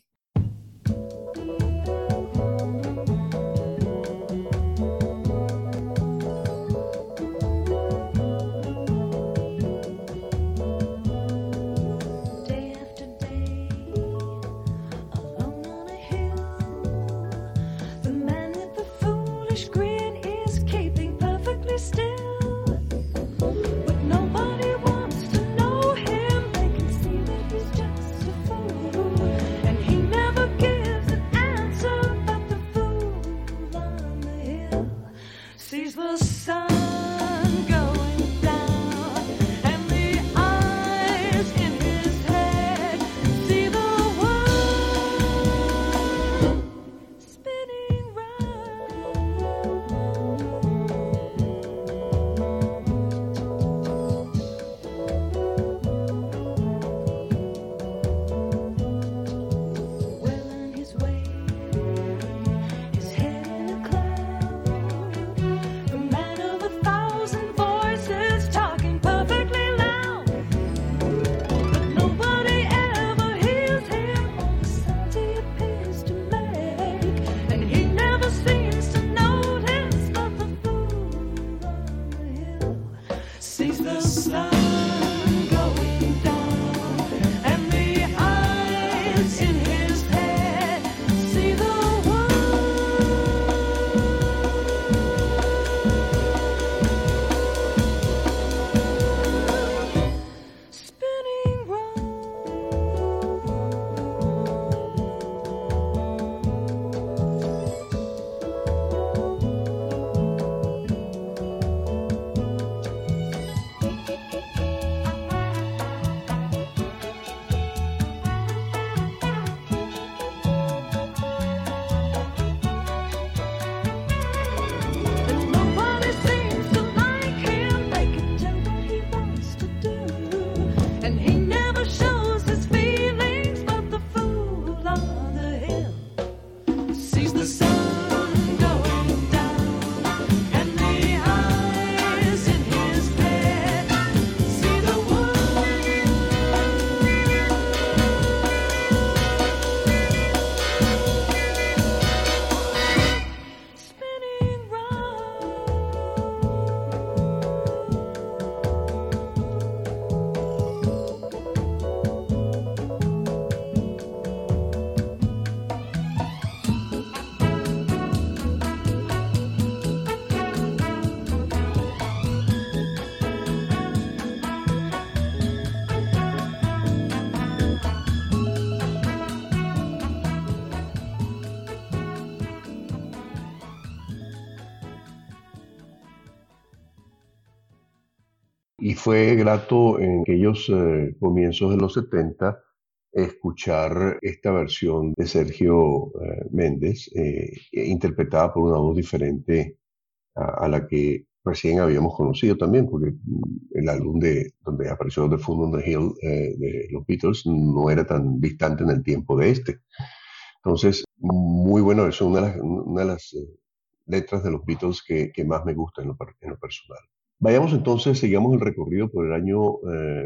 Y fue grato en aquellos comienzos de los 70 escuchar esta versión de Sergio Méndez, interpretada por una voz diferente a la que recién habíamos conocido también, porque el álbum donde apareció The Fool on the Hill de los Beatles no era tan distante en el tiempo de este. Entonces, muy buena versión, una de las letras de los Beatles que más me gusta en lo personal. Vayamos entonces, sigamos el recorrido por el año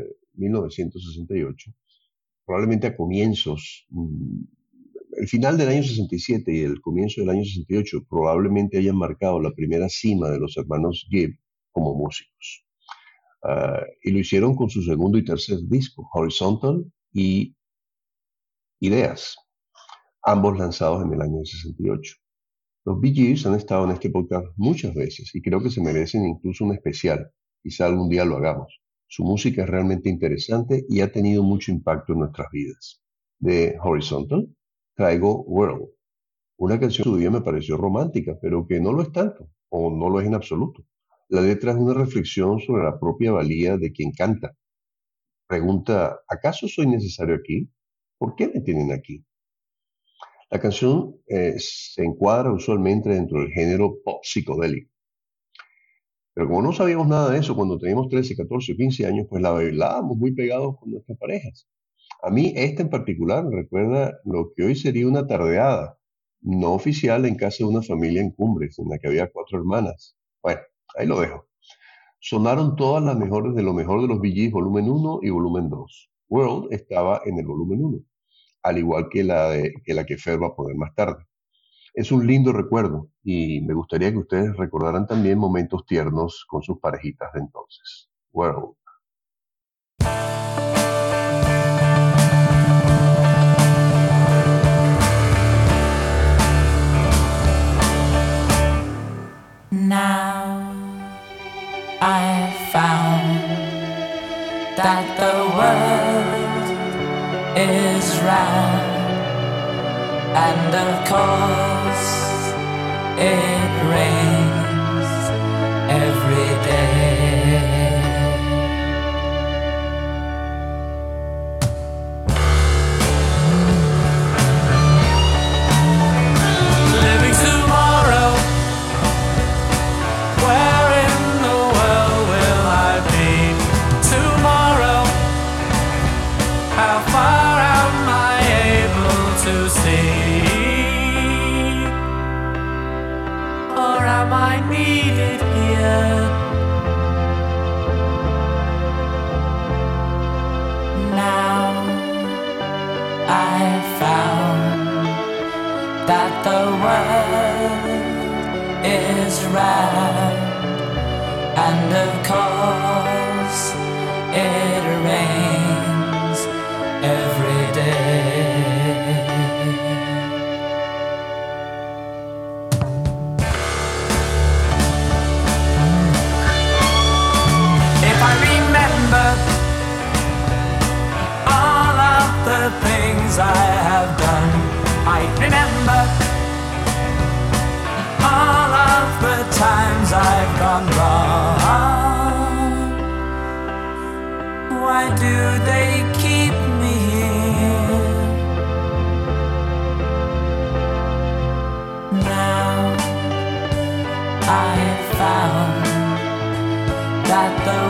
1968, probablemente a comienzos, el final del año 67 y el comienzo del año 68 probablemente hayan marcado la primera cima de los hermanos Gibb como músicos. Y lo hicieron con su segundo y tercer disco, Horizontal y Ideas, ambos lanzados en el año 68. Los Bee Gees han estado en este podcast muchas veces y creo que se merecen incluso un especial. Quizá algún día lo hagamos. Su música es realmente interesante y ha tenido mucho impacto en nuestras vidas. De Horizontal traigo World. Una canción suya me pareció romántica, pero que no lo es tanto, o no lo es en absoluto. La letra es una reflexión sobre la propia valía de quien canta. Pregunta, ¿acaso soy necesario aquí? ¿Por qué me tienen aquí? La canción se encuadra usualmente dentro del género pop psicodélico. Pero como no sabíamos nada de eso cuando teníamos 13, 14 o 15 años, pues la bailábamos muy pegados con nuestras parejas. A mí esta en particular me recuerda lo que hoy sería una tardeada, no oficial en casa de una familia en Cumbres, en la que había 4 hermanas. Bueno, ahí lo dejo. Sonaron todas las mejores de lo mejor de los Bee Gees, volumen 1 y volumen 2. World estaba en el volumen 1. Al igual que la que Fer va a poner más tarde. Es un lindo recuerdo y me gustaría que ustedes recordaran también momentos tiernos con sus parejitas de entonces. World. Now I found that the world is round, and of course it rains every day. Living tomorrow, where in the world will I be tomorrow? How far am I able to see? Or am I needed here? Now I found that the world is round, and of course it rains every day. If I remember all of the things I have done, I remember all of the times I've gone wrong. Why do they keep me here? Now I found that the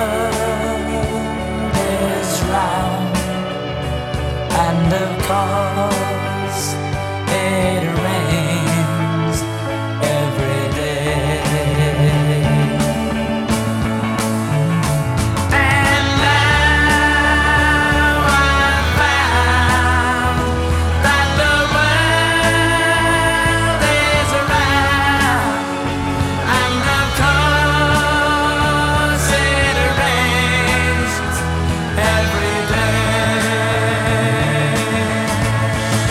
world is round, and of course it rains every day. And now I found that the world is round, and of course it rains every day.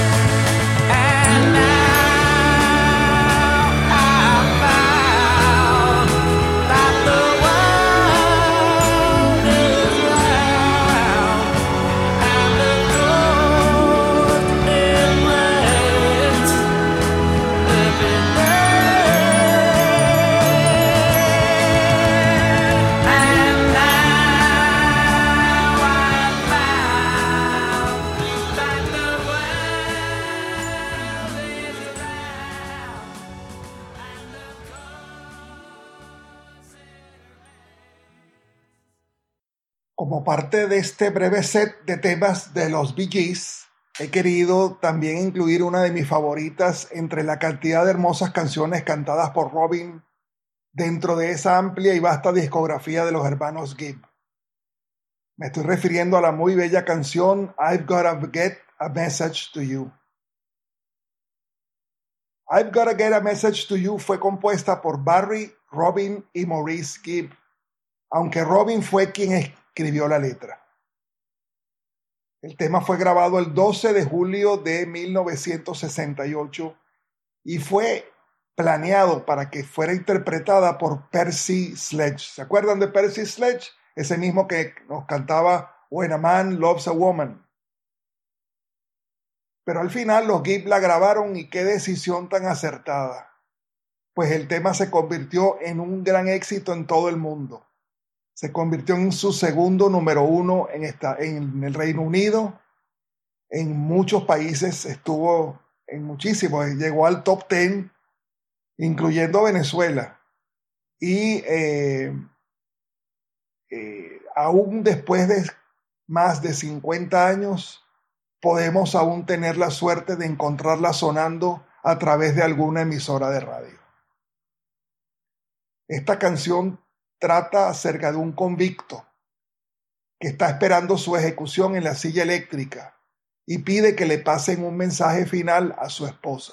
Como parte de este breve set de temas de los Bee Gees, he querido también incluir una de mis favoritas entre la cantidad de hermosas canciones cantadas por Robin dentro de esa amplia y vasta discografía de los hermanos Gibb. Me estoy refiriendo a la muy bella canción I've Gotta Get a Message to You. I've Gotta Get a Message to You fue compuesta por Barry, Robin y Maurice Gibb, aunque Robin fue quien escribió la letra. El tema fue grabado el 12 de julio de 1968 y fue planeado para que fuera interpretada por Percy Sledge. ¿Se acuerdan de Percy Sledge? Ese mismo que nos cantaba When a Man Loves a Woman. Pero al final los Gibb la grabaron y qué decisión tan acertada, pues el tema se convirtió en un gran éxito en todo el mundo. Se convirtió en su segundo número 1 en el Reino Unido. En muchos países estuvo, en muchísimos, llegó al top 10, incluyendo Venezuela. Y aún después de más de 50 años, podemos aún tener la suerte de encontrarla sonando a través de alguna emisora de radio. Esta canción trata acerca de un convicto que está esperando su ejecución en la silla eléctrica y pide que le pasen un mensaje final a su esposa.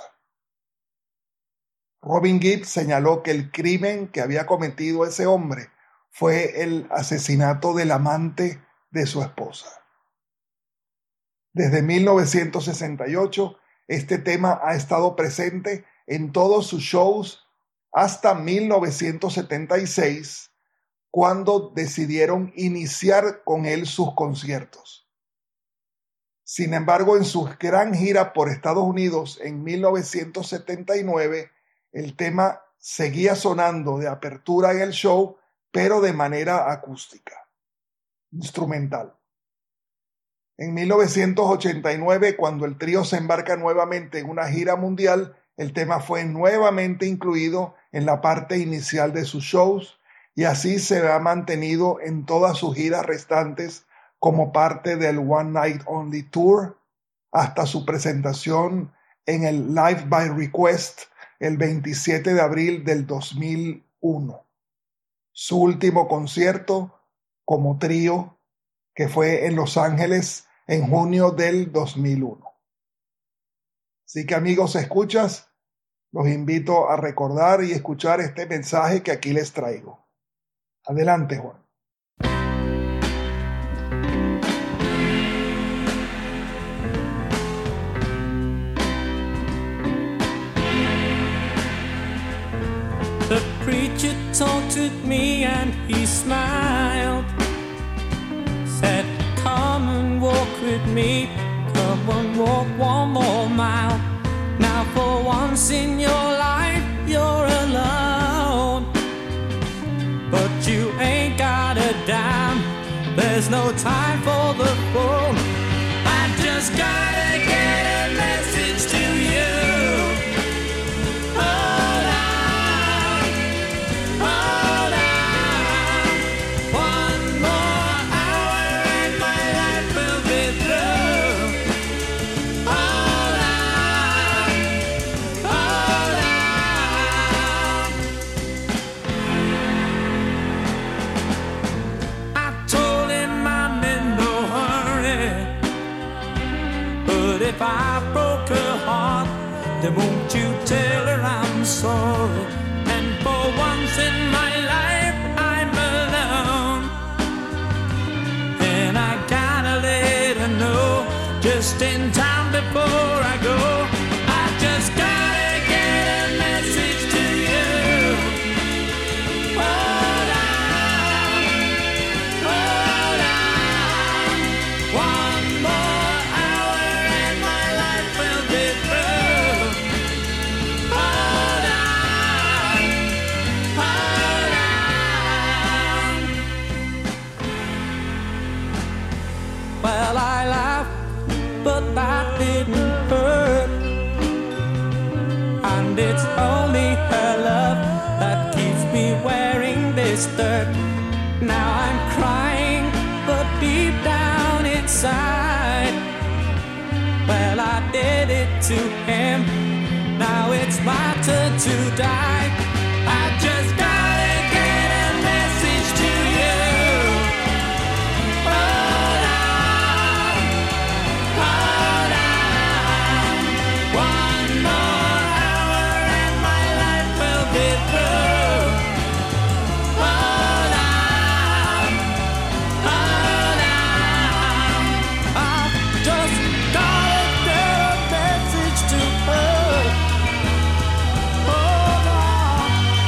Robin Gibb señaló que el crimen que había cometido ese hombre fue el asesinato del amante de su esposa. Desde 1968, este tema ha estado presente en todos sus shows hasta 1976, cuando decidieron iniciar con él sus conciertos. Sin embargo, en su gran gira por Estados Unidos en 1979, el tema seguía sonando de apertura en el show, pero de manera acústica, instrumental. En 1989, cuando el trío se embarca nuevamente en una gira mundial, el tema fue nuevamente incluido en la parte inicial de sus shows y así se ha mantenido en todas sus giras restantes como parte del One Night Only Tour hasta su presentación en el Live by Request el 27 de abril del 2001. Su último concierto como trío, que fue en Los Ángeles en junio del 2001. Así que amigos, escuchas, los invito a recordar y escuchar este mensaje que aquí les traigo. Adelante, Juan. The preacher talked with me and he smiled. Said, come and walk with me, come and walk one more mile. Now for once in your life you're alone, but you ain't got a dime, there's no time for the phone. I just gotta get a message to you. Hold on, hold on. One more hour and my life will be through. Hold on, hold on. I told him I'm in no hurry, but if I broke her heart, then won't you tell her I'm sorry? And for once in my life I'm alone, and I gotta let her know just in time before I go. I just gotta get a message to you. Hold on, hold on. One more hour and my life will be through. Hold on, hold on. Well, I laughed, but that didn't hurt. And it's only her love that keeps me wearing this dirt. Now I'm crying, but deep down inside. Well, I did it to him. Now it's my turn to die. I just gotta get a message to you. Hold on, hold on. One more hour and my life will be through. Hold on, hold on. I've just gotta get a message to her. Hold on,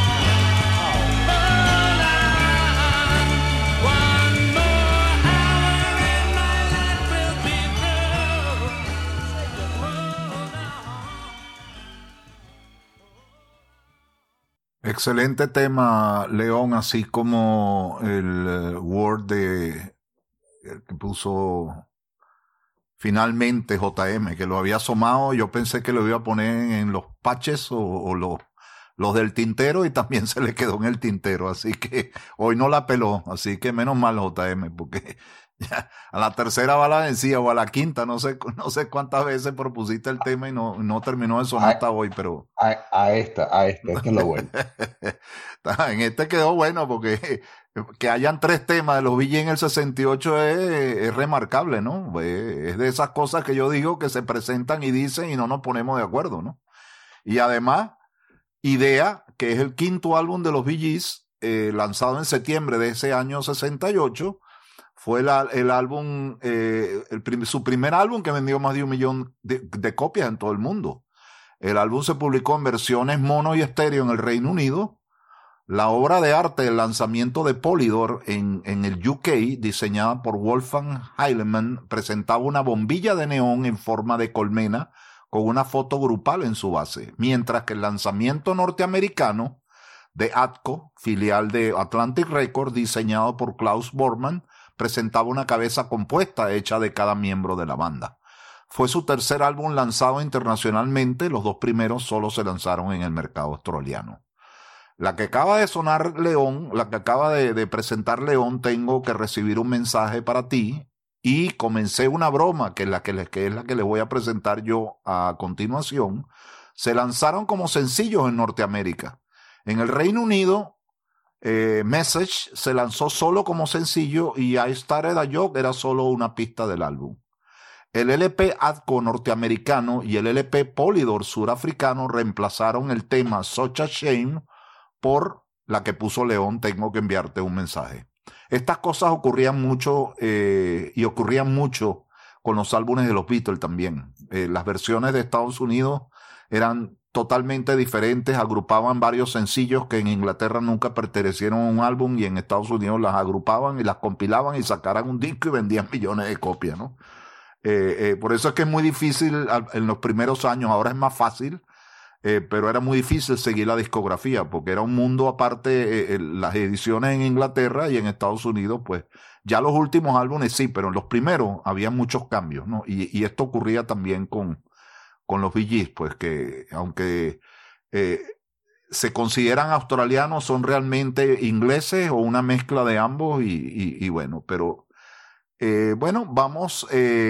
hold on. One more hour and my life will be through. Hold on. Excelente tema, León, así como el Word el que puso finalmente JM, que lo había asomado. Yo pensé que lo iba a poner en los patches o los del tintero, y también se le quedó en el tintero, así que hoy no la peló, así que menos mal JM, porque ya a la tercera va la vencida, o a la quinta, no sé cuántas veces propusiste el tema y no terminó de sonar hasta hoy, pero Esta es la buena. en este quedó bueno, porque que hayan 3 temas de los Bee Gees en el 68 es remarcable, ¿no? Es de esas cosas que yo digo que se presentan y dicen y no nos ponemos de acuerdo, ¿no? Y además, Idea, que es el 5º álbum de los Bee Gees, lanzado en septiembre de ese año 68, fue el álbum, su primer álbum, que vendió más de 1 millón de copias en todo el mundo. El álbum se publicó en versiones mono y estéreo en el Reino Unido. La obra de arte del lanzamiento de Polydor en el UK, diseñada por Wolfgang Heilemann, presentaba una bombilla de neón en forma de colmena con una foto grupal en su base, mientras que el lanzamiento norteamericano de Atco, filial de Atlantic Records, diseñado por Klaus Bormann, presentaba una cabeza compuesta hecha de cada miembro de la banda. Fue su tercer álbum lanzado internacionalmente, los 2 primeros solo se lanzaron en el mercado australiano. La que acaba de sonar León, la que acaba de presentar León, Tengo que recibir un mensaje para ti, y Comencé una broma, que es la que les voy a presentar yo a continuación. Se lanzaron como sencillos en Norteamérica. En el Reino Unido, Message se lanzó solo como sencillo y I Started a Joke era solo una pista del álbum. El LP Atco norteamericano y el LP Polydor surafricano reemplazaron el tema Such a Shame por la que puso León, Tengo que enviarte un mensaje. Estas cosas ocurrían mucho y ocurrían mucho con los álbumes de los Beatles también. Las versiones de Estados Unidos eran totalmente diferentes, agrupaban varios sencillos que en Inglaterra nunca pertenecieron a un álbum y en Estados Unidos las agrupaban y las compilaban y sacaran un disco y vendían millones de copias, ¿no? Por eso es que es muy difícil en los primeros años. Ahora es más fácil, pero era muy difícil seguir la discografía porque era un mundo aparte. Las ediciones en Inglaterra y en Estados Unidos, pues ya los últimos álbumes sí, pero en los primeros había muchos cambios, ¿no? Y esto ocurría también con los Bee Gees, pues que aunque se consideran australianos, son realmente ingleses o una mezcla de ambos y bueno, pero bueno, vamos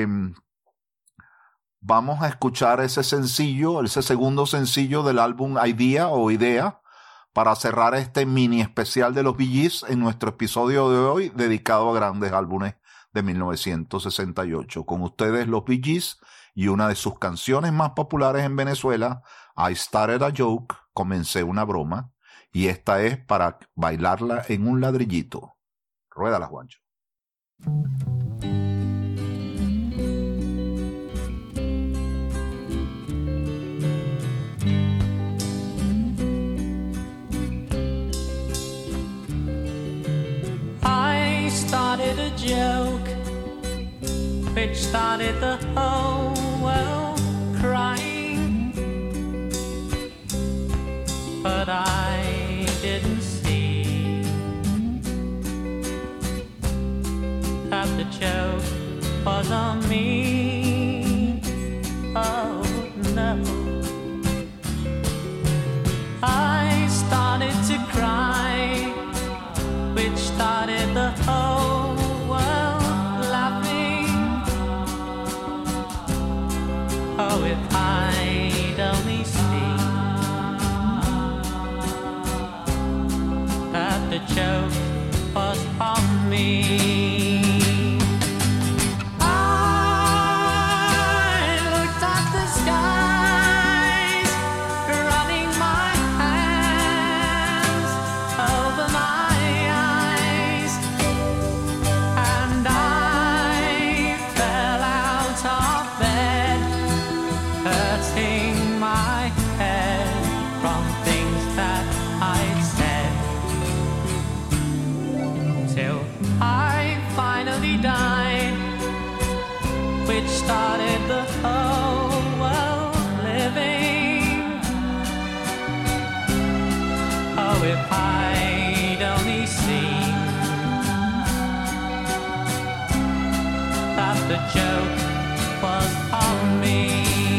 a escuchar ese segundo sencillo del álbum Idea, para cerrar este mini especial de los Bee Gees en nuestro episodio de hoy dedicado a grandes álbumes de 1968. Con ustedes los Bee Gees y una de sus canciones más populares en Venezuela, I Started a Joke, Comencé una broma, y esta es para bailarla en un ladrillito. Ruédala, Juancho. I started a joke which started the whole world crying, but I didn't see that the joke was on me. Oh no, I started to cry, which started the whole world me. I looked at the skies, running my hands over my eyes, and I fell out of bed, hurting my head from things that I'd said, till I finally died, which started the whole world living. Oh, if I'd only seen that the joke was on me.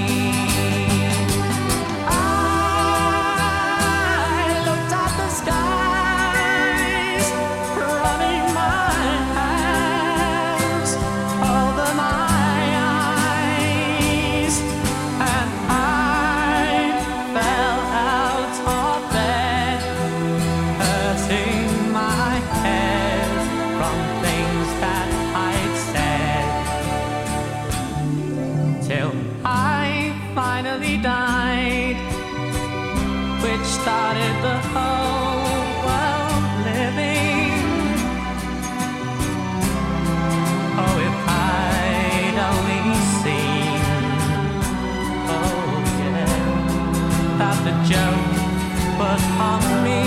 I looked at the skies, running my hands over my eyes, and I fell out of bed, hurting my head from things that I'd said, till I finally died, which started the whole world living. Oh, if I'd only seen, oh yeah, that the joke was on me.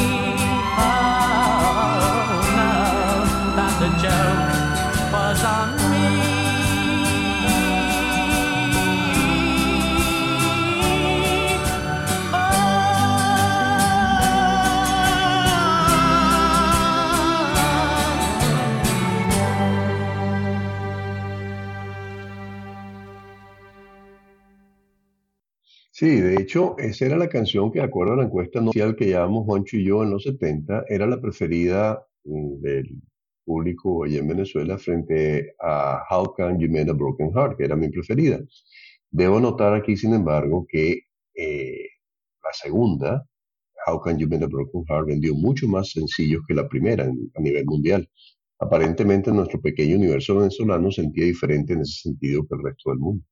Oh no, that the joke was on me. Sí, de hecho, esa era la canción que, de acuerdo a la encuesta social que llevamos Juancho y yo en los 70, era la preferida del público allá en Venezuela frente a How Can You Mend a Broken Heart, que era mi preferida. Debo notar aquí, sin embargo, que la segunda, How Can You Mend a Broken Heart, vendió mucho más sencillos que la primera a nivel mundial. Aparentemente, nuestro pequeño universo venezolano sentía diferente en ese sentido que el resto del mundo.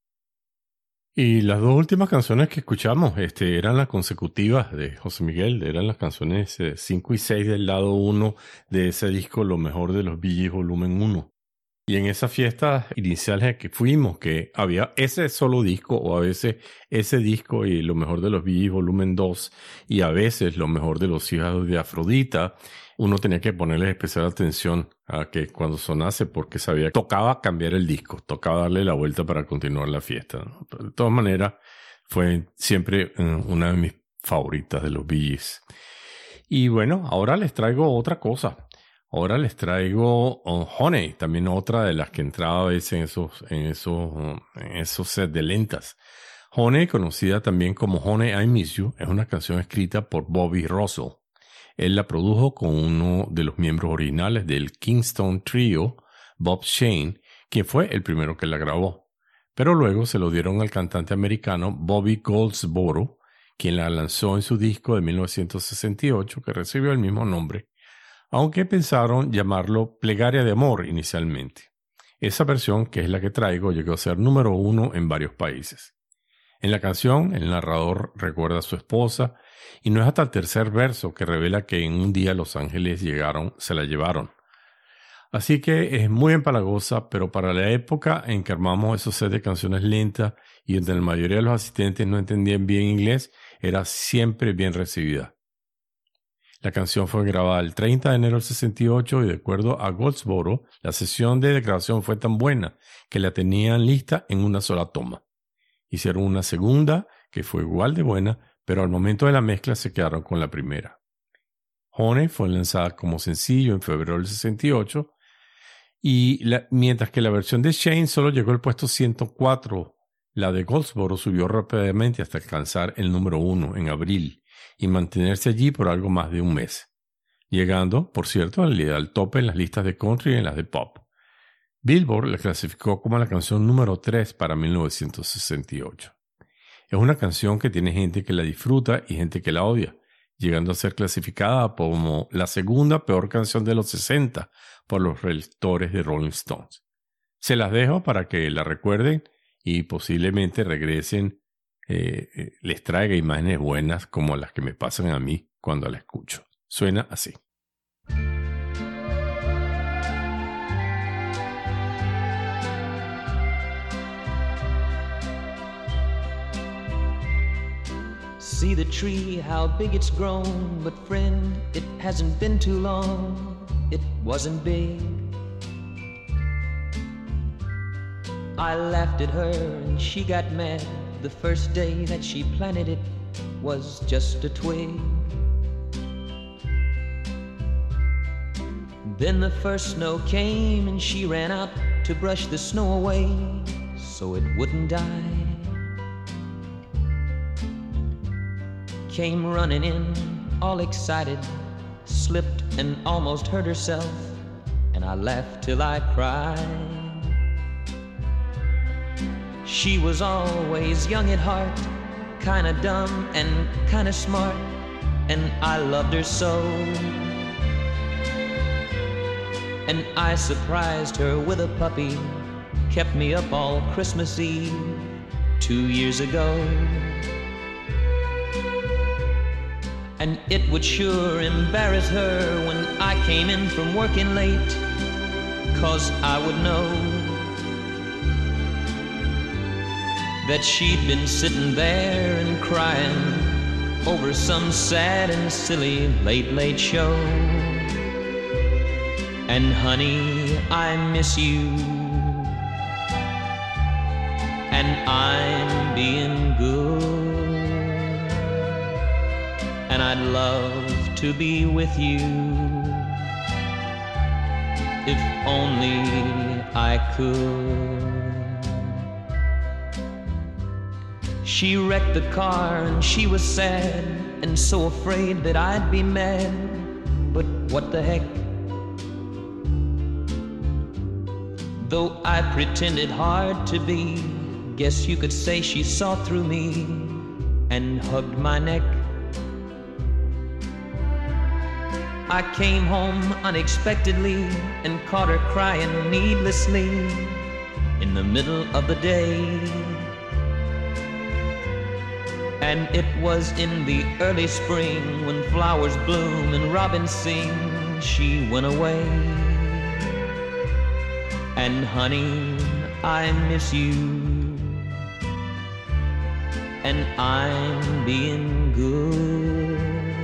Y las dos últimas canciones que escuchamos eran las consecutivas de José Miguel, eran las canciones 5 y 6 del lado 1 de ese disco Lo Mejor de los Bee Gees Volumen 1. Y en esa fiesta inicial a que fuimos, que había ese solo disco, o a veces ese disco y Lo Mejor de los Bee Gees Volumen 2, y a veces Lo Mejor de los Hijos de Afrodita, uno tenía que ponerle especial atención a que cuando sonase, porque sabía que tocaba cambiar el disco, tocaba darle la vuelta para continuar la fiesta, ¿no? Pero de todas maneras, fue siempre una de mis favoritas de los Bee Gees. Y bueno, ahora les traigo otra cosa. Ahora les traigo Honey, también otra de las que entraba a veces en esos sets de lentas. Honey, conocida también como Honey, I Miss You, es una canción escrita por Bobby Russell. Él la produjo con uno de los miembros originales del Kingston Trio, Bob Shane, quien fue el primero que la grabó. Pero luego se lo dieron al cantante americano Bobby Goldsboro, quien la lanzó en su disco de 1968, que recibió el mismo nombre, aunque pensaron llamarlo Plegaria de Amor inicialmente. Esa versión, que es la que traigo, llegó a ser número 1 en varios países. En la canción, el narrador recuerda a su esposa, y no es hasta el tercer verso que revela que en un día los ángeles se la llevaron. Así que es muy empalagosa, pero para la época en que armamos esos sets de canciones lentas y donde la mayoría de los asistentes no entendían bien inglés, era siempre bien recibida. La canción fue grabada el 30 de enero del 68 y de acuerdo a Goldsboro, la sesión de grabación fue tan buena que la tenían lista en una sola toma. Hicieron una segunda que fue igual de buena, pero al momento de la mezcla se quedaron con la primera. Honey fue lanzada como sencillo en febrero del 68 y mientras que la versión de Shane solo llegó al puesto 104, la de Goldsboro subió rápidamente hasta alcanzar el número 1 en abril y mantenerse allí por algo más de un mes, llegando, por cierto, al tope en las listas de country y en las de pop. Billboard la clasificó como la canción número 3 para 1968. Es una canción que tiene gente que la disfruta y gente que la odia, llegando a ser clasificada como la segunda peor canción de los 60 por los lectores de Rolling Stones. Se las dejo para que la recuerden y posiblemente regresen, les traiga imágenes buenas como las que me pasan a mí cuando la escucho. Suena así. See the tree, how big it's grown, but friend, it hasn't been too long, it wasn't big. I laughed at her and she got mad. The first day that she planted it was just a twig. Then the first snow came and she ran out to brush the snow away so it wouldn't die. Came running in, all excited, slipped and almost hurt herself, and I laughed till I cried. She was always young at heart, kinda dumb and kinda smart, and I loved her so. And I surprised her with a puppy, kept me up all Christmas Eve 2 years ago. And it would sure embarrass her when I came in from working late, 'cause I would know that she'd been sitting there and crying over some sad and silly late show. And honey, I miss you, and I'm being good, and I'd love to be with you if only I could. She wrecked the car and she was sad and so afraid that I'd be mad, but what the heck? Though I pretended hard to be, guess you could say she saw through me and hugged my neck. I came home unexpectedly and caught her crying needlessly in the middle of the day. And it was in the early spring when flowers bloom and robins sing, she went away. And honey, I miss you, and I'm being good,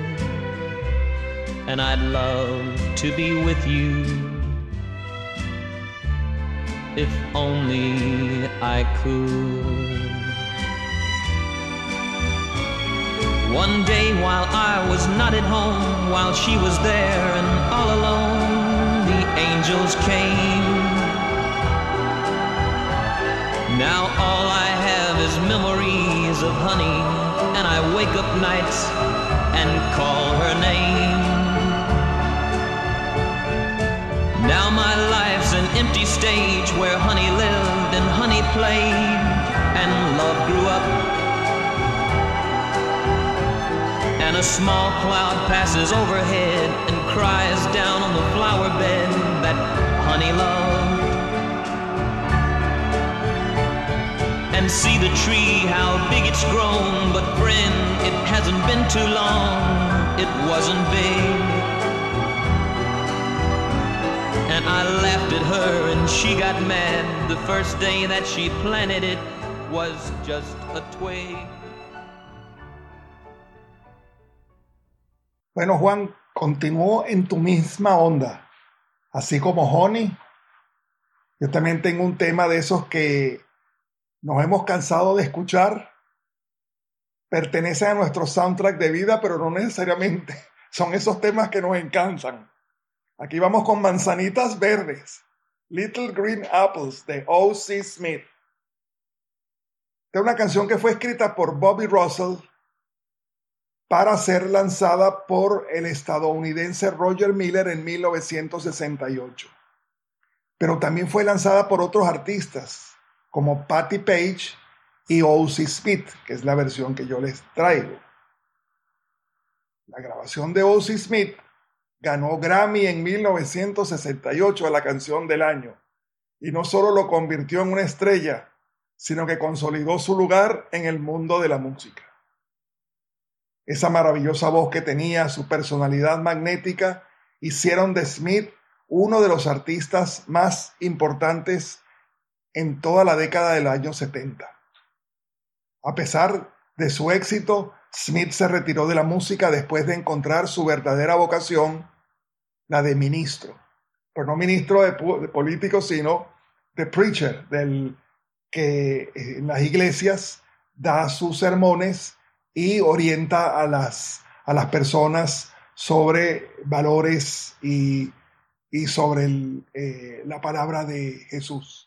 and I'd love to be with you if only I could. One day while I was not at home, while she was there and all alone, the angels came. Now all I have is memories of honey, and I wake up nights and call her name. Now my life's an empty stage where honey lived and honey played and love grew up. And a small cloud passes overhead and cries down on the flower bed that honey loved. And see the tree, how big it's grown, but friend, it hasn't been too long, it wasn't big. And I laughed at her and she got mad. The first day that she planted it was just a twig. Bueno, Juan, continúo en tu misma onda. Así como Honey, yo también tengo un tema de esos que nos hemos cansado de escuchar. Pertenece a nuestro soundtrack de vida, pero no necesariamente. Son esos temas que nos encantan. Aquí vamos con Manzanitas Verdes, Little Green Apples, de O.C. Smith. Es una canción que fue escrita por Bobby Russell para ser lanzada por el estadounidense Roger Miller en 1968. Pero también fue lanzada por otros artistas, como Patti Page y O.C. Smith, que es la versión que yo les traigo. La grabación de Ozzie Smith ganó Grammy en 1968 a la canción del año y no solo lo convirtió en una estrella, sino que consolidó su lugar en el mundo de la música. Esa maravillosa voz que tenía, su personalidad magnética, hicieron de Smith uno de los artistas más importantes en toda la década del año 70. A pesar de su éxito, Smith se retiró de la música después de encontrar su verdadera vocación, la de ministro. Pero no ministro de político, sino de preacher, del que en las iglesias da sus sermones y orienta a las personas sobre valores y sobre la palabra de Jesús.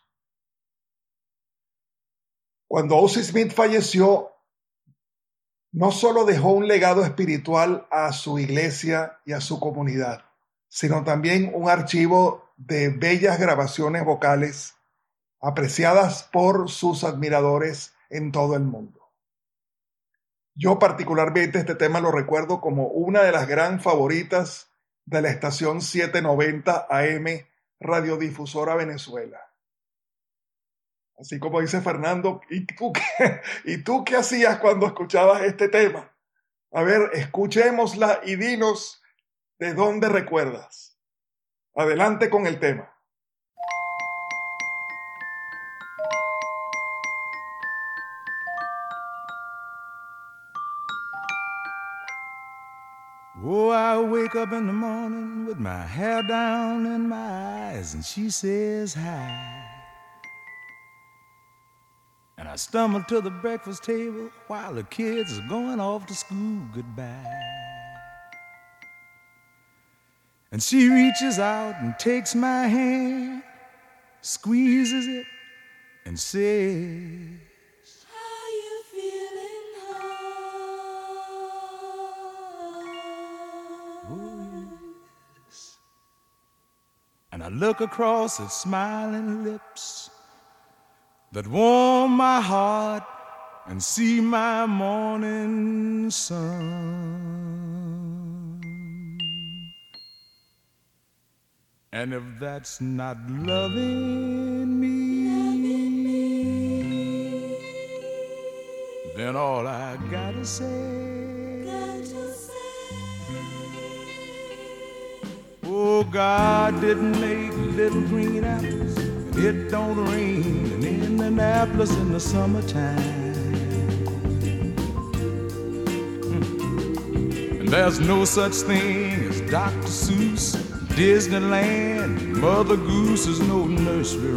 Cuando Ozzie Smith falleció, no solo dejó un legado espiritual a su iglesia y a su comunidad, sino también un archivo de bellas grabaciones vocales apreciadas por sus admiradores en todo el mundo. Yo particularmente este tema lo recuerdo como una de las gran favoritas de la estación 790 AM Radiodifusora Venezuela. Así como dice Fernando, ¿y tú qué hacías cuando escuchabas este tema? A ver, escuchémosla y dinos de dónde recuerdas. Adelante con el tema. Oh, I wake up in the morning with my hair down in my eyes, and she says hi. And I stumble to the breakfast table while the kids are going off to school goodbye. And she reaches out and takes my hand, squeezes it, and says, "How you feeling, hon?" oh, yes. And I look across at smiling lips that warm my heart and see my morning sun. And if that's not loving me, then all I gotta say, oh, God didn't make little green apples, and it don't rain in Indianapolis in the summertime. And there's no such thing as Dr. Seuss, Disneyland, Mother Goose is no nursery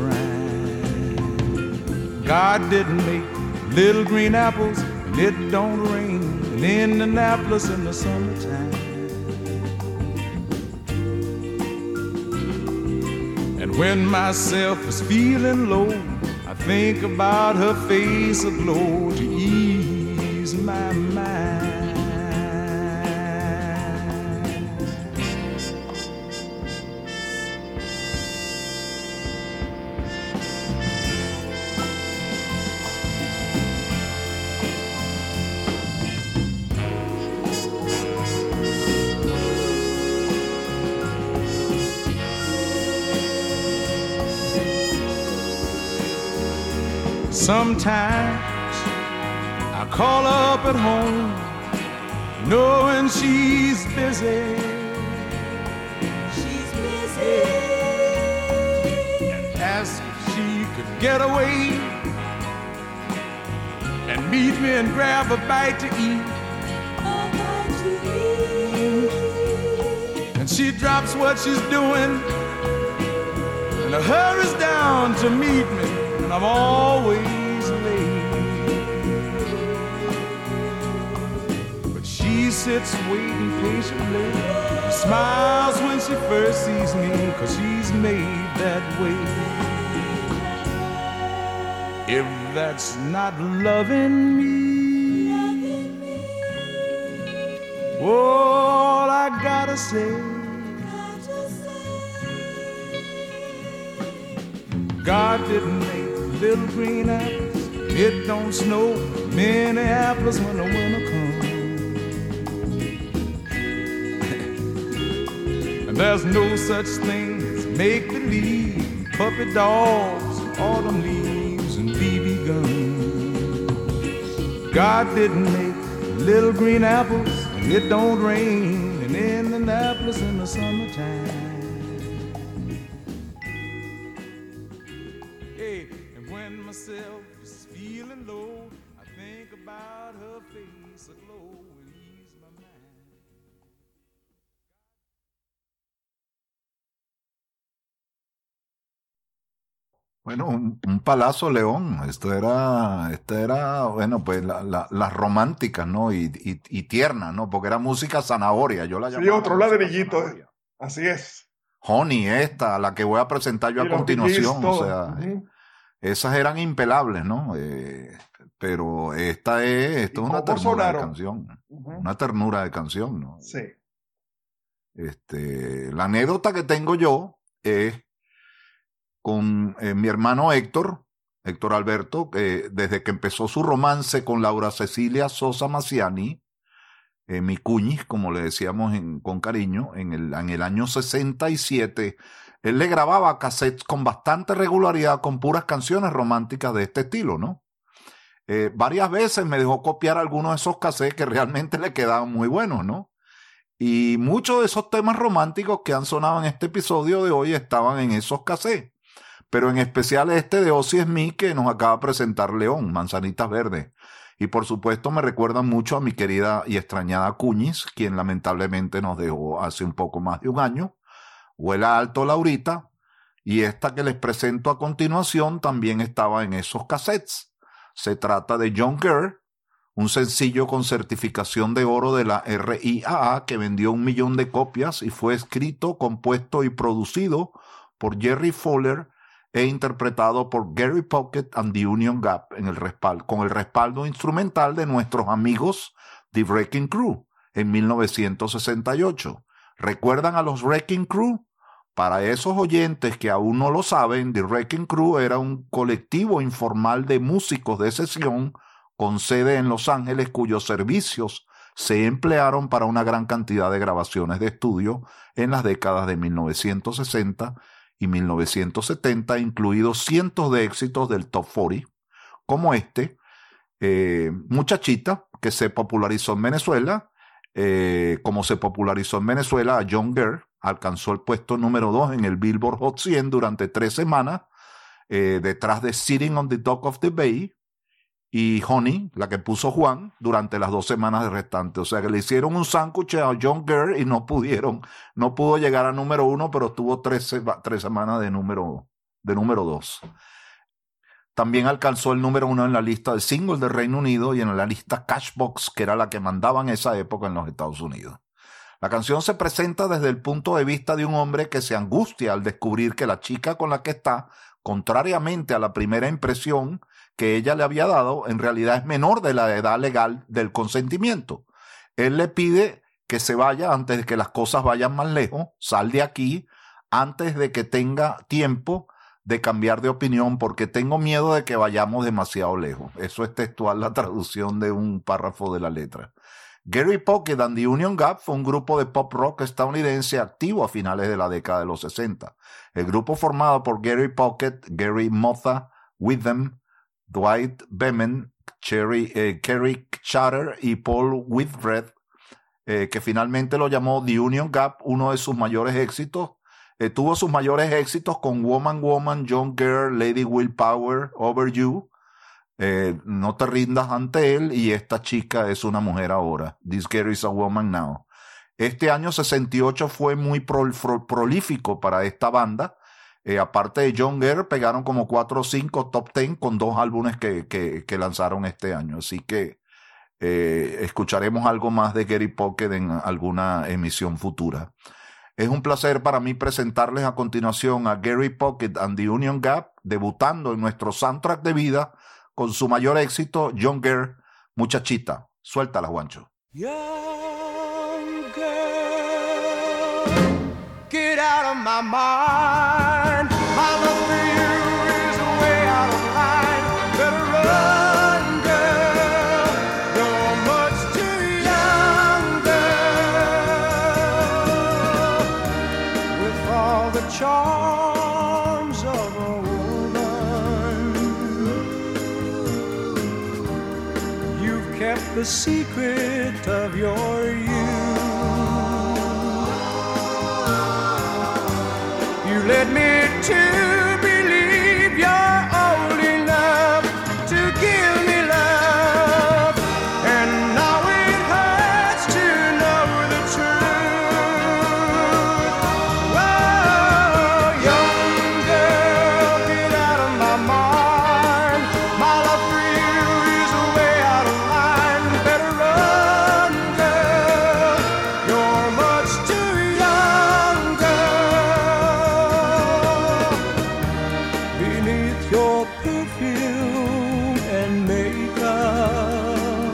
rhyme. God didn't make little green apples, and it don't rain in Indianapolis in the summertime. And when myself is feeling low, I think about her face aglow to ease my mind. Sometimes I call up at home, knowing she's busy. She's busy. And ask if she could get away and meet me and grab a bite to eat. And she drops what she's doing and hurries down to meet me, and I'm always she sits waiting patiently, smiles when she first sees me, 'cause she's made that way. If that's not loving me, all I gotta say, God didn't make little green apples, it don't snow Minneapolis when the winter comes. There's no such thing as make-believe, puppy dogs, autumn leaves, and BB guns. God didn't make little green apples, and it don't rain in Indianapolis in the summertime. Hey, and when myself is feeling low, I think about her face aglow and ease my mind. Bueno, un palazo, León. Esto era, bueno, pues las románticas, ¿no? Y tiernas, ¿no? Porque era música zanahoria, yo la Sí, llamaba. otro música ladrillito. zanahoria. Así es. Honey, esta, la que voy a presentar yo Y a los continuación, Bee Gees, o sea, todo. Ujú. esas eran impelables, ¿no? Pero esto es ¿Y una cómo ternura de sonaron? canción, Ujú. una ternura de canción, ¿no? Sí. La anécdota que tengo yo es con mi hermano Héctor Alberto, desde que empezó su romance con Laura Cecilia Sosa Maciani, mi cuñis, como le decíamos con cariño, en el año 67, él le grababa cassettes con bastante regularidad con puras canciones románticas de este estilo, ¿no? Varias veces me dejó copiar algunos de esos cassettes que realmente le quedaban muy buenos, ¿no? Y muchos de esos temas románticos que han sonado en este episodio de hoy estaban en esos cassettes. Pero en especial este de Ozzy Smith que nos acaba de presentar León, Manzanitas Verdes. Y por supuesto me recuerdan mucho a mi querida y extrañada Cuñis, quien lamentablemente nos dejó hace un poco más de un año. Vuela alto Laurita. Y esta que les presento a continuación también estaba en esos cassettes. Se trata de John Gere, un sencillo con certificación de oro de la RIAA que vendió 1 millón de copias y fue escrito, compuesto y producido por Jerry Fowler e interpretado por Gary Pocket and the Union Gap con el respaldo instrumental de nuestros amigos The Wrecking Crew en 1968. ¿Recuerdan a los Wrecking Crew? Para esos oyentes que aún no lo saben, The Wrecking Crew era un colectivo informal de músicos de sesión con sede en Los Ángeles cuyos servicios se emplearon para una gran cantidad de grabaciones de estudio en las décadas de 1960 y 1970, incluidos cientos de éxitos del Top 40, como Muchachita, que se popularizó en Venezuela. Como se popularizó en Venezuela, John Gere alcanzó el puesto número 2 en el Billboard Hot 100 durante 3 semanas, detrás de Sitting on the Dock of the Bay y Honey, la que puso Juan, durante las 2 semanas restantes. O sea que le hicieron un sándwich a John Gere y no pudo llegar a número 1, pero estuvo 3 semanas de número 2. También alcanzó el número 1 en la lista de singles del Reino Unido y en la lista Cashbox, que era la que mandaba en esa época en los Estados Unidos. La canción se presenta desde el punto de vista de un hombre que se angustia al descubrir que la chica con la que está, contrariamente a la primera impresión que ella le había dado, en realidad es menor de la edad legal del consentimiento. Él le pide que se vaya antes de que las cosas vayan más lejos, sal de aquí, antes de que tenga tiempo de cambiar de opinión, porque tengo miedo de que vayamos demasiado lejos. Eso es textual la traducción de un párrafo de la letra. Gary Pocket and the Union Gap fue un grupo de pop rock estadounidense activo a finales de la década de los 60. El grupo formado por Gary Pocket, Gary Motha, Witham, Dwight Bemen, Kerry Chatter y Paul Whitbread, que finalmente lo llamó The Union Gap, uno de sus mayores éxitos. Tuvo sus mayores éxitos con Woman Woman, John Gere, Lady Willpower, Over You, No te rindas ante él y esta chica es una mujer ahora. This girl is a woman now. Este año 68 fue muy prolífico para esta banda. Aparte de John Gere, pegaron como 4 o 5 top 10 con 2 álbumes que lanzaron este año. Así que escucharemos algo más de Gary Pocket en alguna emisión futura. Es un placer para mí presentarles a continuación a Gary Pocket and the Union Gap, debutando en nuestro soundtrack de vida con su mayor éxito, John Gere, Muchachita. Suéltala, Juancho. Young girl, get out of my mind. My love for you is way out of line. Better run, girl. You're much too young, girl. charms of a woman. You've kept the secret of your youth. You led me to believe you're old enough to give me love, and now it hurts to know the truth. Whoa, young girl, get out of my mind. My love for you is way out of line. Better run, girl, you're much too young, girl. Beneath your perfume and makeup,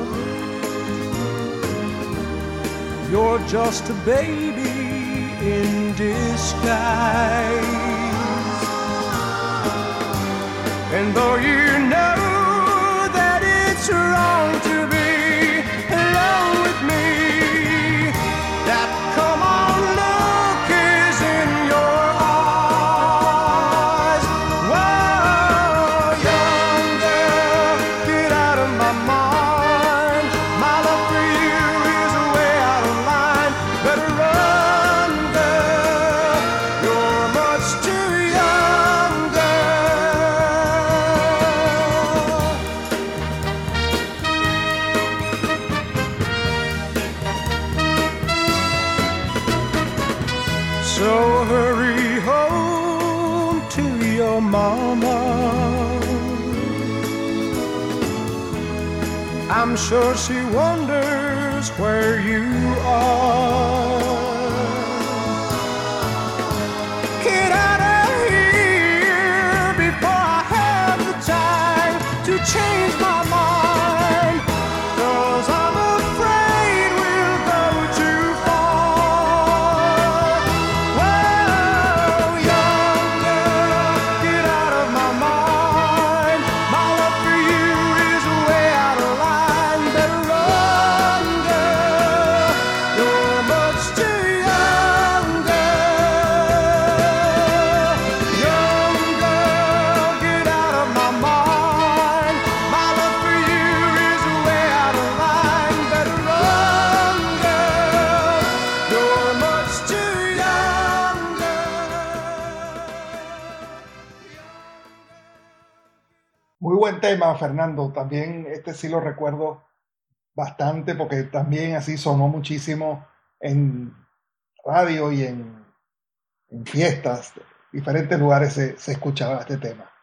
you're just a baby in disguise. And though you know that it's wrong to be alone with me, that come on look is in your eyes. Whoa, young girl, get out of my mind. My love for you is way out of line. Better run, girl, you're much too young, girl. So hurry home to your mama. I'm sure she wonders where you are. Get out of here before I have the time to change my mind, 'cause I'm afraid we'll go too far. Whoa, young girl, get out of my mind. My love for you is way out of line. Better run, girl, you're much too young, girl. Young girl, get out of my mind. My love for you is way out of line. Better run, girl, you're much too young, girl. Muy buen tema, Fernando. También este sí lo recuerdo bastante porque también así sonó muchísimo en radio y en fiestas, diferentes lugares se escuchaba este tema.